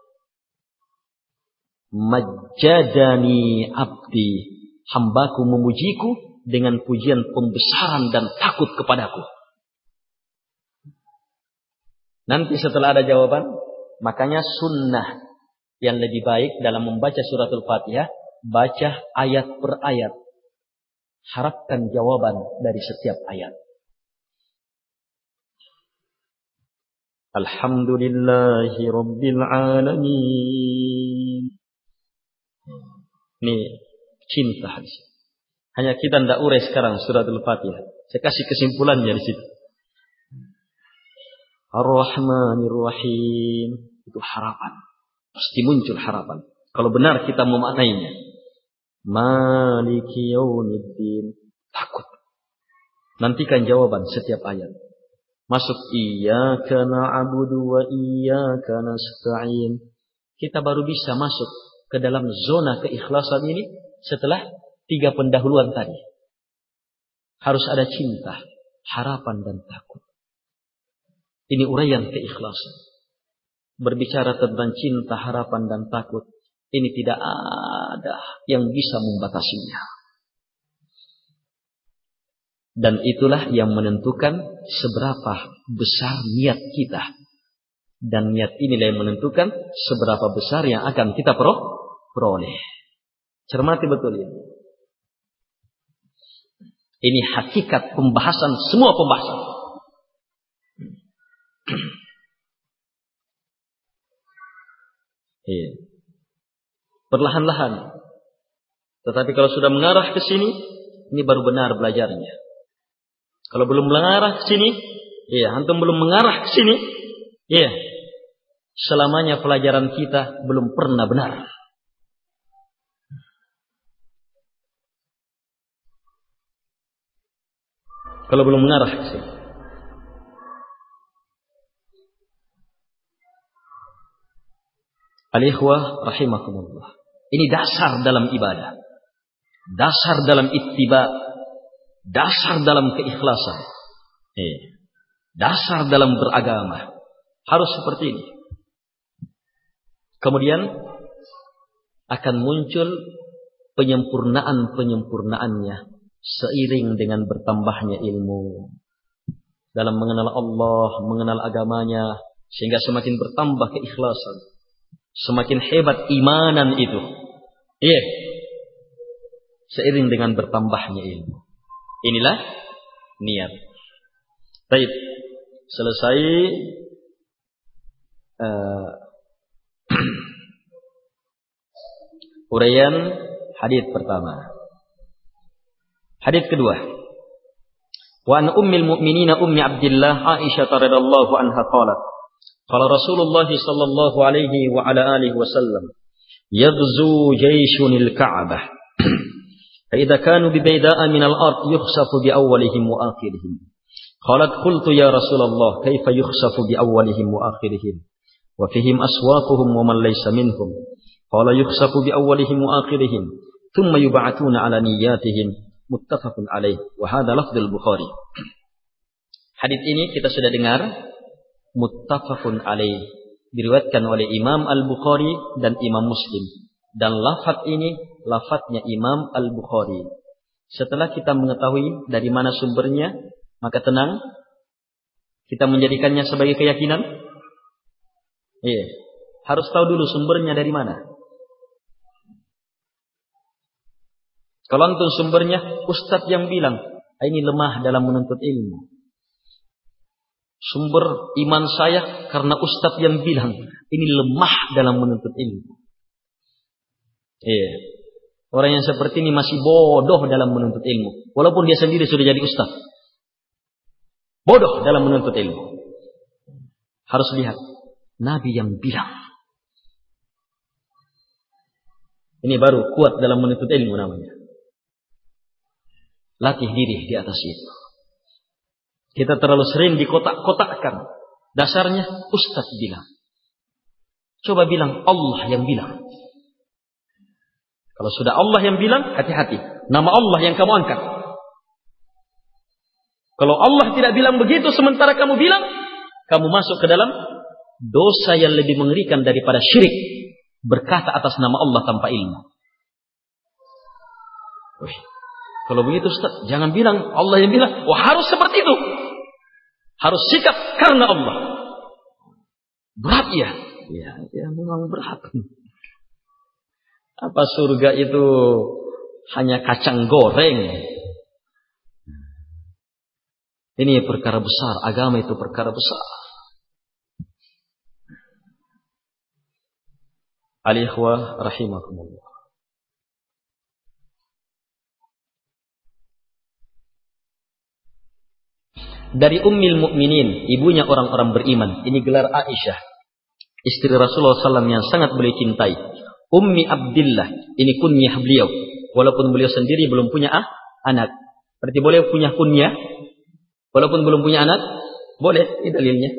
majjadani abdi. Hambaku memujiku dengan pujian pembesaran dan takut kepadaku. Nanti setelah ada jawaban, makanya sunnah yang lebih baik dalam membaca suratul Fatihah, baca ayat per ayat. Harapkan jawaban dari setiap ayat. Alhamdulillahi Rabbil Alamin. Ini cinta hadis. Hanya kita tidak urai sekarang suratul Fatihah. Saya kasih kesimpulannya di situ. Ar-Rahmanir Rahim. Itu harapan. Pasti muncul harapan. Kalau benar kita memaknainya. Maliki Yaumiddin. Takut. Nantikan jawaban setiap ayat. Masuk Iyyaka na'budu wa iyyaka nasta'in. Kita baru bisa masuk ke dalam zona keikhlasan ini setelah 3 pendahuluan tadi. Harus ada cinta, harapan dan takut. Ini uraian keikhlasan. Berbicara tentang cinta, harapan dan takut, ini tidak ada yang bisa membatasinya. Dan itulah yang menentukan seberapa besar niat kita. Dan niat inilah yang menentukan seberapa besar yang akan kita peroleh. Cermati betul ini. Ini hakikat pembahasan semua pembahasan. Perlahan-lahan. Tetapi kalau sudah mengarah ke sini, ini baru benar belajarnya. Kalau belum mengarah ke sini, antum belum mengarah ke sini, selamanya pelajaran kita belum pernah benar. Kalau belum mengarah ke sini. Al-ikhwah rahimakumullah. Ini dasar dalam ibadah. Dasar dalam ittiba. Dasar dalam keikhlasan. Dasar dalam beragama. Harus seperti ini. Kemudian akan muncul penyempurnaan-penyempurnaannya seiring dengan bertambahnya ilmu. Dalam mengenal Allah, mengenal agamanya, sehingga semakin bertambah keikhlasan. Semakin hebat imanan itu. Seiring dengan bertambahnya ilmu. Inilah niat. Baik. Selesai uraian hadits pertama. Hadits kedua. Wa an ummil mu'minina ummi Abdillah Aisyah radhiyallahu anha qalat qala Rasulullah sallallahu alaihi wa ala alihi wasallam yaghzu jayshunil Ka'bah fa idza kanu bi bayda'a min al-ard yukhsafu bi awwalihim wa akhirihim qalat qultu ya Rasulullah kaifa yukhsafu bi awwalihim wa akhirihim wa fihim aswaquhum wa man laysa minhum qala yukhsafu bi awwalihim wa akhirihim thumma yub'atuna ala niyyatihim muttafaqun alaih wa hadha lafdzul Bukhari. Hadis ini kita sudah dengar muttafaqun alaih diriwayatkan oleh Imam Al-Bukhari dan Imam Muslim dan lafaz ini lafaznya Imam Al-Bukhari. Setelah kita mengetahui dari mana sumbernya, maka tenang kita menjadikannya sebagai keyakinan. Harus tahu dulu sumbernya dari mana. Kalau antum sumbernya ustadz yang bilang, ini lemah dalam menuntut ilmu. Sumber iman saya karena ustadz yang bilang, ini lemah dalam menuntut ilmu. Orang yang seperti ini masih bodoh dalam menuntut ilmu. Walaupun dia sendiri sudah jadi ustadz. Bodoh dalam menuntut ilmu. Harus lihat. Nabi yang bilang. Ini baru kuat dalam menuntut ilmu namanya. Latih diri di atas itu. Kita terlalu sering dikotak-kotakkan. Dasarnya Ustadz bilang. Coba bilang Allah yang bilang. Kalau sudah Allah yang bilang, hati-hati. Nama Allah yang kamu angkat. Kalau Allah tidak bilang begitu, sementara kamu bilang, kamu masuk ke dalam dosa yang lebih mengerikan daripada syirik. Berkata atas nama Allah tanpa ilmu. Kalau begitu Ustaz, jangan bilang Allah yang bilang. Wah, harus seperti itu. Harus sikap karena Allah. Berat ya? Ya memang berat. Apa surga itu hanya kacang goreng? Ini perkara besar. Agama itu perkara besar. Al-ikhwah rahimakumullah. Dari Ummul Mukminin, ibunya orang-orang beriman. Ini gelar Aisyah, istri Rasulullah SAW yang sangat beliau cintai. Ummi Abdillah, ini kunyah beliau. Walaupun beliau sendiri belum punya anak. Berarti boleh punya kunyah. Walaupun belum punya anak, boleh. Ini dalilnya.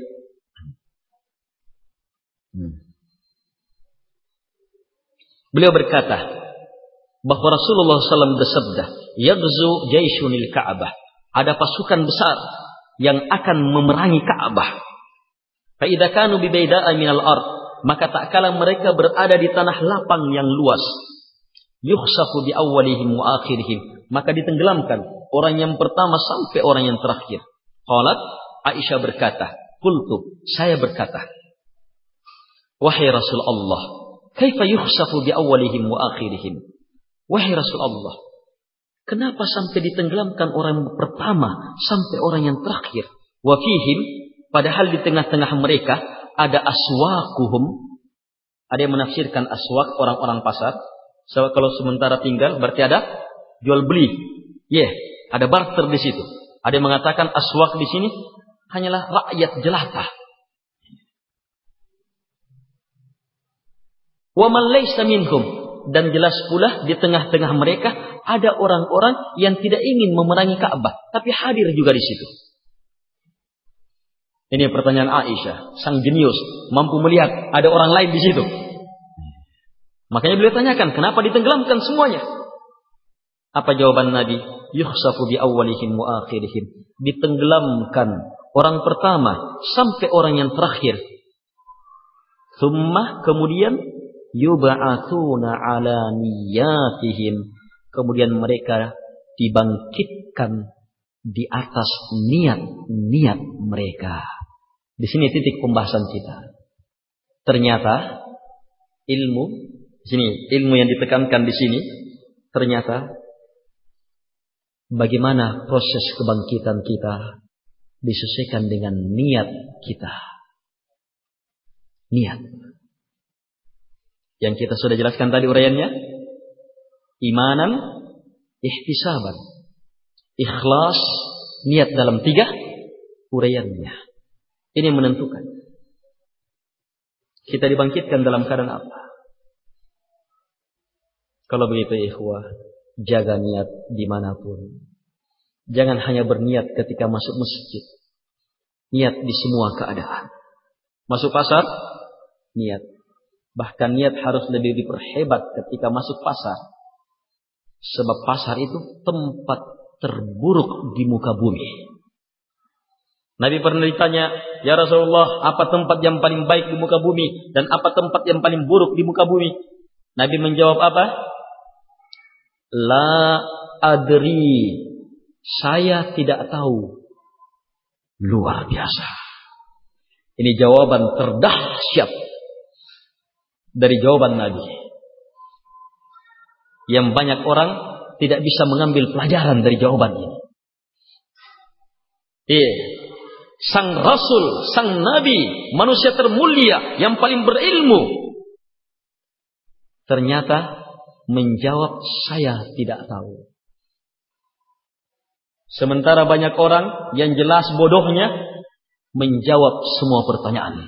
Beliau berkata bahwa Rasulullah SAW bersabda, "Yaghzu jaisyunil Ka'bah." Ada pasukan besar yang akan memerangi Ka'bah. Fa idza kanu bi baida'a minal ard, maka tak kala mereka berada di tanah lapang yang luas, yukhsafu bi awwalihim wa akhirihim, maka ditenggelamkan orang yang pertama sampai orang yang terakhir. Qalat, Aisyah berkata, qultu, saya berkata, wahai Rasul Allah, kaifa yukhsafu bi awwalihim wa akhirihim? Wahai Rasul Allah, kenapa sampai ditenggelamkan orang pertama sampai orang yang terakhir? Wa fihim, padahal di tengah-tengah mereka ada aswaquhum. Ada yang menafsirkan aswaq orang-orang pasar. So, kalau sementara tinggal berarti ada jual beli. Ada barter di situ. Ada yang mengatakan aswaq di sini hanyalah rakyat jelata. Wa man laysa minhum, dan jelas pula di tengah-tengah mereka ada orang-orang yang tidak ingin memerangi Ka'bah, tapi hadir juga di situ. Ini pertanyaan Aisyah, sang jenius, mampu melihat ada orang lain di situ. Makanya beliau tanyakan, kenapa ditenggelamkan semuanya? Apa jawaban Nabi? Yukhsafu bi awwalihim wa akhirihim. Ditenggelamkan orang pertama sampai orang yang terakhir. Tsumma, kemudian yub'atsuna ala niyatihim. Kemudian mereka dibangkitkan di atas niat-niat mereka. Di sini titik pembahasan kita. Ternyata ilmu yang ditekankan di sini, ternyata bagaimana proses kebangkitan kita disesuaikan dengan niat kita. Niat. Yang kita sudah jelaskan tadi uraiannya. Imanan, ihtisaban. Ikhlas, niat dalam 3 uraiannya. Ini menentukan. Kita dibangkitkan dalam keadaan apa? Kalau begitu ikhwah, jaga niat dimanapun. Jangan hanya berniat ketika masuk masjid. Niat di semua keadaan. Masuk pasar, niat. Bahkan niat harus lebih diperhebat ketika masuk pasar. Sebab pasar itu tempat terburuk di muka bumi. Nabi pernah ditanya, ya Rasulullah, apa tempat yang paling baik di muka bumi? Dan apa tempat yang paling buruk di muka bumi? Nabi menjawab apa? La adri. Saya tidak tahu. Luar biasa. Ini jawaban terdahsyat dari jawaban Nabi. Yang banyak orang tidak bisa mengambil pelajaran dari jawaban ini. Sang Rasul, sang Nabi, manusia termulia yang paling berilmu, ternyata menjawab saya tidak tahu. Sementara banyak orang yang jelas bodohnya menjawab semua pertanyaan.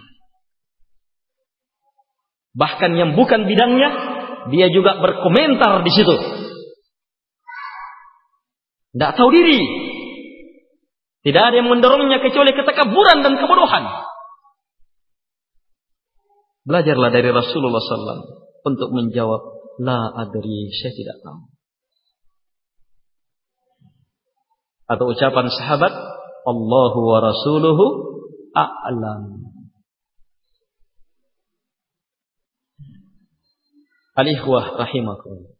Bahkan yang bukan bidangnya, dia juga berkomentar di situ. Tidak tahu diri. Tidak ada yang mendorongnya kecuali ketakaburan dan kebodohan. Belajarlah dari Rasulullah SAW untuk menjawab, la adri, saya tidak tahu. Atau ucapan sahabat, Allahu wa rasuluhu a'lam. Al-ikhwah rahimakumullah.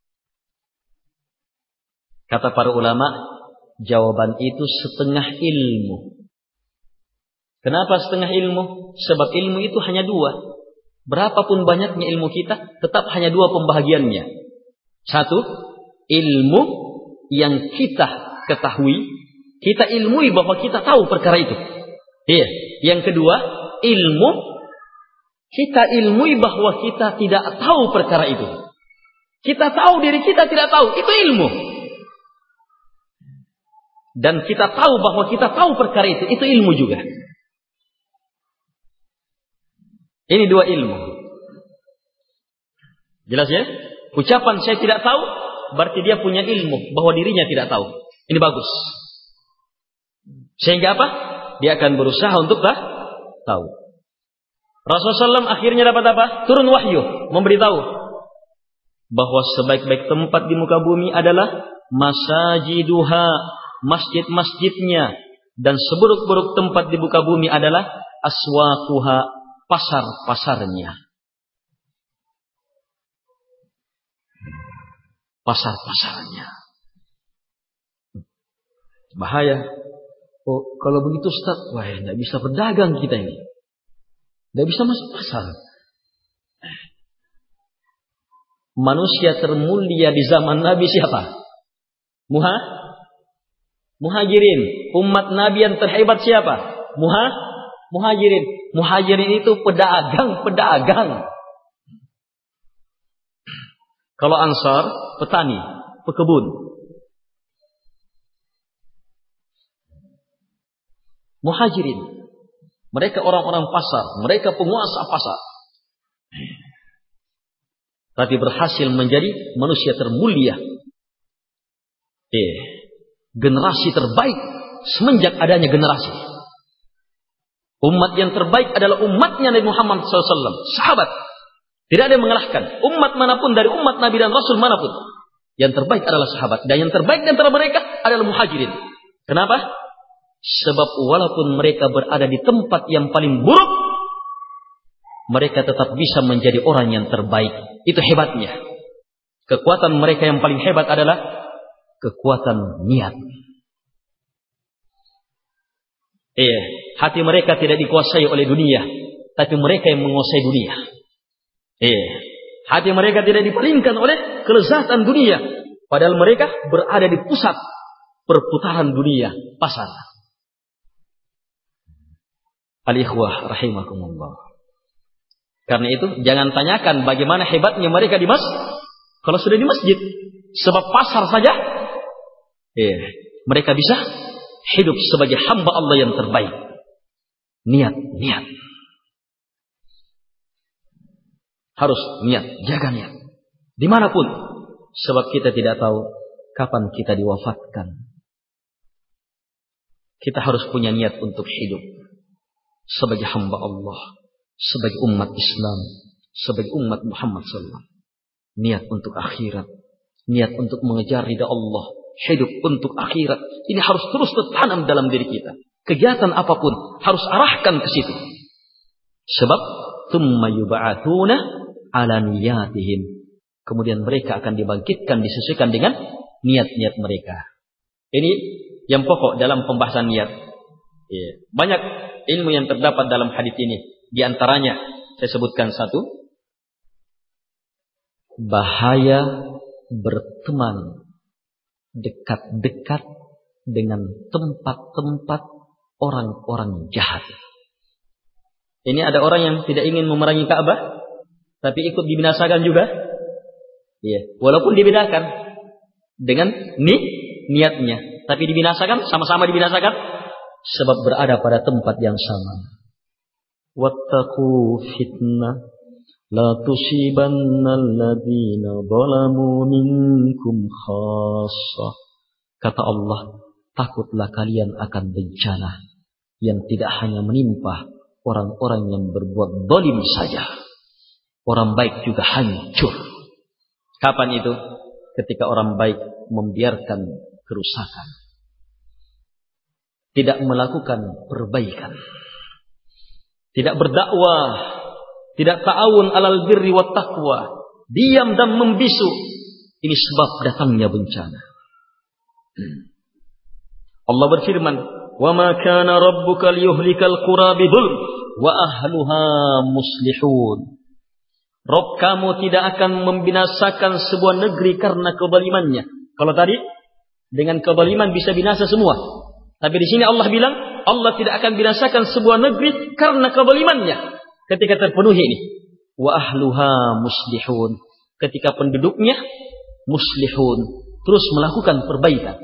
Kata para ulama, jawaban itu setengah ilmu. Kenapa setengah ilmu? Sebab ilmu itu hanya dua. Berapapun banyaknya ilmu kita, tetap hanya dua pembahagiannya. Satu, ilmu yang kita ketahui, kita ilmui bahwa kita tahu perkara itu. Iya. Yang kedua, ilmu kita ilmui bahwa kita tidak tahu perkara itu. Kita tahu diri kita tidak tahu, itu ilmu. Dan kita tahu bahwa kita tahu perkara itu ilmu juga. Ini dua ilmu. Jelas ya? Ucapan saya tidak tahu, berarti dia punya ilmu bahwa dirinya tidak tahu. Ini bagus. Sehingga apa? Dia akan berusaha untuk tahu. Rasulullah SAW akhirnya dapat apa? Turun wahyu, memberitahu bahwa sebaik-baik tempat di muka bumi adalah masajiduha, masjid-masjidnya, dan seburuk-buruk tempat di muka bumi adalah aswaquha, pasar-pasarnya. Pasar-pasarnya. Bahaya. Oh, kalau begitu Ustaz, wah, tidak bisa berdagang kita ini. Tidak bisa masuk pasar. Manusia termulia di zaman Nabi siapa? Muhajirin. Umat Nabi yang terhebat siapa? Muhajirin. Muhajirin itu pedagang. Kalau Ansar, petani, pekebun. Muhajirin, mereka orang-orang pasar, mereka penguasa pasar. Tapi berhasil menjadi manusia termulia. Generasi terbaik semenjak adanya generasi. Umat yang terbaik adalah umatnya Nabi Muhammad SAW. Sahabat. Tidak ada yang mengalahkan. Umat manapun dari umat Nabi dan Rasul manapun. Yang terbaik adalah sahabat. Dan yang terbaik di antara mereka adalah muhajirin. Kenapa? Sebab walaupun mereka berada di tempat yang paling buruk, mereka tetap bisa menjadi orang yang terbaik. Itu hebatnya. Kekuatan mereka yang paling hebat adalah kekuatan niat. Hati mereka tidak dikuasai oleh dunia, tapi mereka yang menguasai dunia. Hati mereka tidak dipalingkan oleh kelezatan dunia, padahal mereka berada di pusat perputaran dunia, pasar. Al-ikhwah rahimakumullah. Karena itu jangan tanyakan bagaimana hebatnya mereka di masjid kalau sudah di masjid. Sebab pasar saja mereka bisa hidup sebagai hamba Allah yang terbaik. Niat. Harus niat, jaga niat. Dimanapun. Sebab kita tidak tahu kapan kita diwafatkan. Kita harus punya niat untuk hidup sebagai hamba Allah, sebagai umat Islam, sebagai umat Muhammad SAW. Niat untuk akhirat, niat untuk mengejar ridha Allah, hidup untuk akhirat. Ini harus terus tertanam dalam diri kita. Kegiatan apapun harus arahkan ke situ. Sebab tsumma yub'atsuna 'ala niyatihim. Kemudian mereka akan dibangkitkan disesuaikan dengan niat-niat mereka. Ini yang pokok dalam pembahasan niat. Banyak ilmu yang terdapat dalam hadis ini. Di antaranya saya sebutkan satu. Bahaya berteman dekat-dekat dengan tempat-tempat orang-orang jahat. Ini ada orang yang tidak ingin memerangi Ka'bah, tapi ikut dibinasakan juga. Walaupun dibedakan dengan niatnya, tapi dibinasakan, sama-sama dibinasakan, sebab berada pada tempat yang sama. Wattaqu fitnah la tusibanna alladziina zalamu minkum khassah Kata Allah, takutlah kalian akan bencana yang tidak hanya menimpa orang-orang yang berbuat zalim saja. Orang baik juga hancur. Kapan itu? Ketika orang baik membiarkan kerusakan. Tidak melakukan perbaikan. Tidak berdakwah. Tidak ta'awun alal birri wat taqwa. Diam dan membisu. Ini sebab datangnya bencana. Allah berfirman, "Wa ma kana rabbuka liyuhlikal qura bidhulm wa ahluha muslihun." Rabb kamu tidak akan membinasakan sebuah negeri karena kezalimannya. Kalau tadi dengan kezaliman bisa binasa semua. Tapi di sini Allah bilang, Allah tidak akan binasakan sebuah negeri karena kezalimannya. Ketika terpenuhi ini, wa ahluha muslihun. Ketika penduduknya muslihun, terus melakukan perbaikan.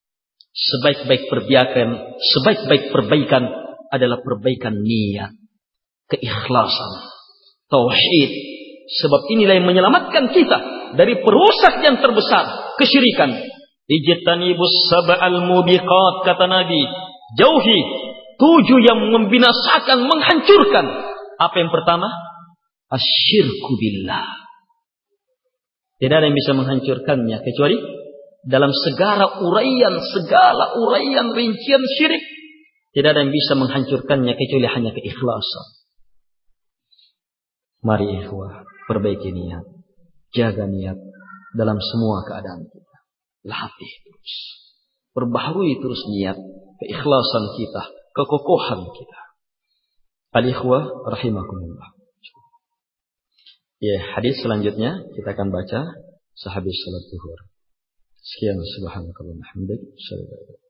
Sebaik-baik perbaikan adalah perbaikan niat, keikhlasan, tauhid. Sebab inilah yang menyelamatkan kita dari perusak yang terbesar, kesyirikan. Ijtanibus sab'al mubiqat, kata Nabi, jauhi 7 yang membinasakan, menghancurkan. Apa yang pertama? Asyirku billah. Tidak ada yang bisa menghancurkannya kecuali dalam segala uraian rincian syirik. Tidak ada yang bisa menghancurkannya kecuali hanya keikhlasan. Mari ikhwah, perbaiki niat, jaga niat dalam semua keadaan kita. Latih terus, perbaharui terus niat, keikhlasan kita, kekokohan kita. Al-ikhwah rahimakumullah. Ya, hadis selanjutnya kita akan baca sehabis salat zuhur. Sekian, subhanakallahumma hamdaka.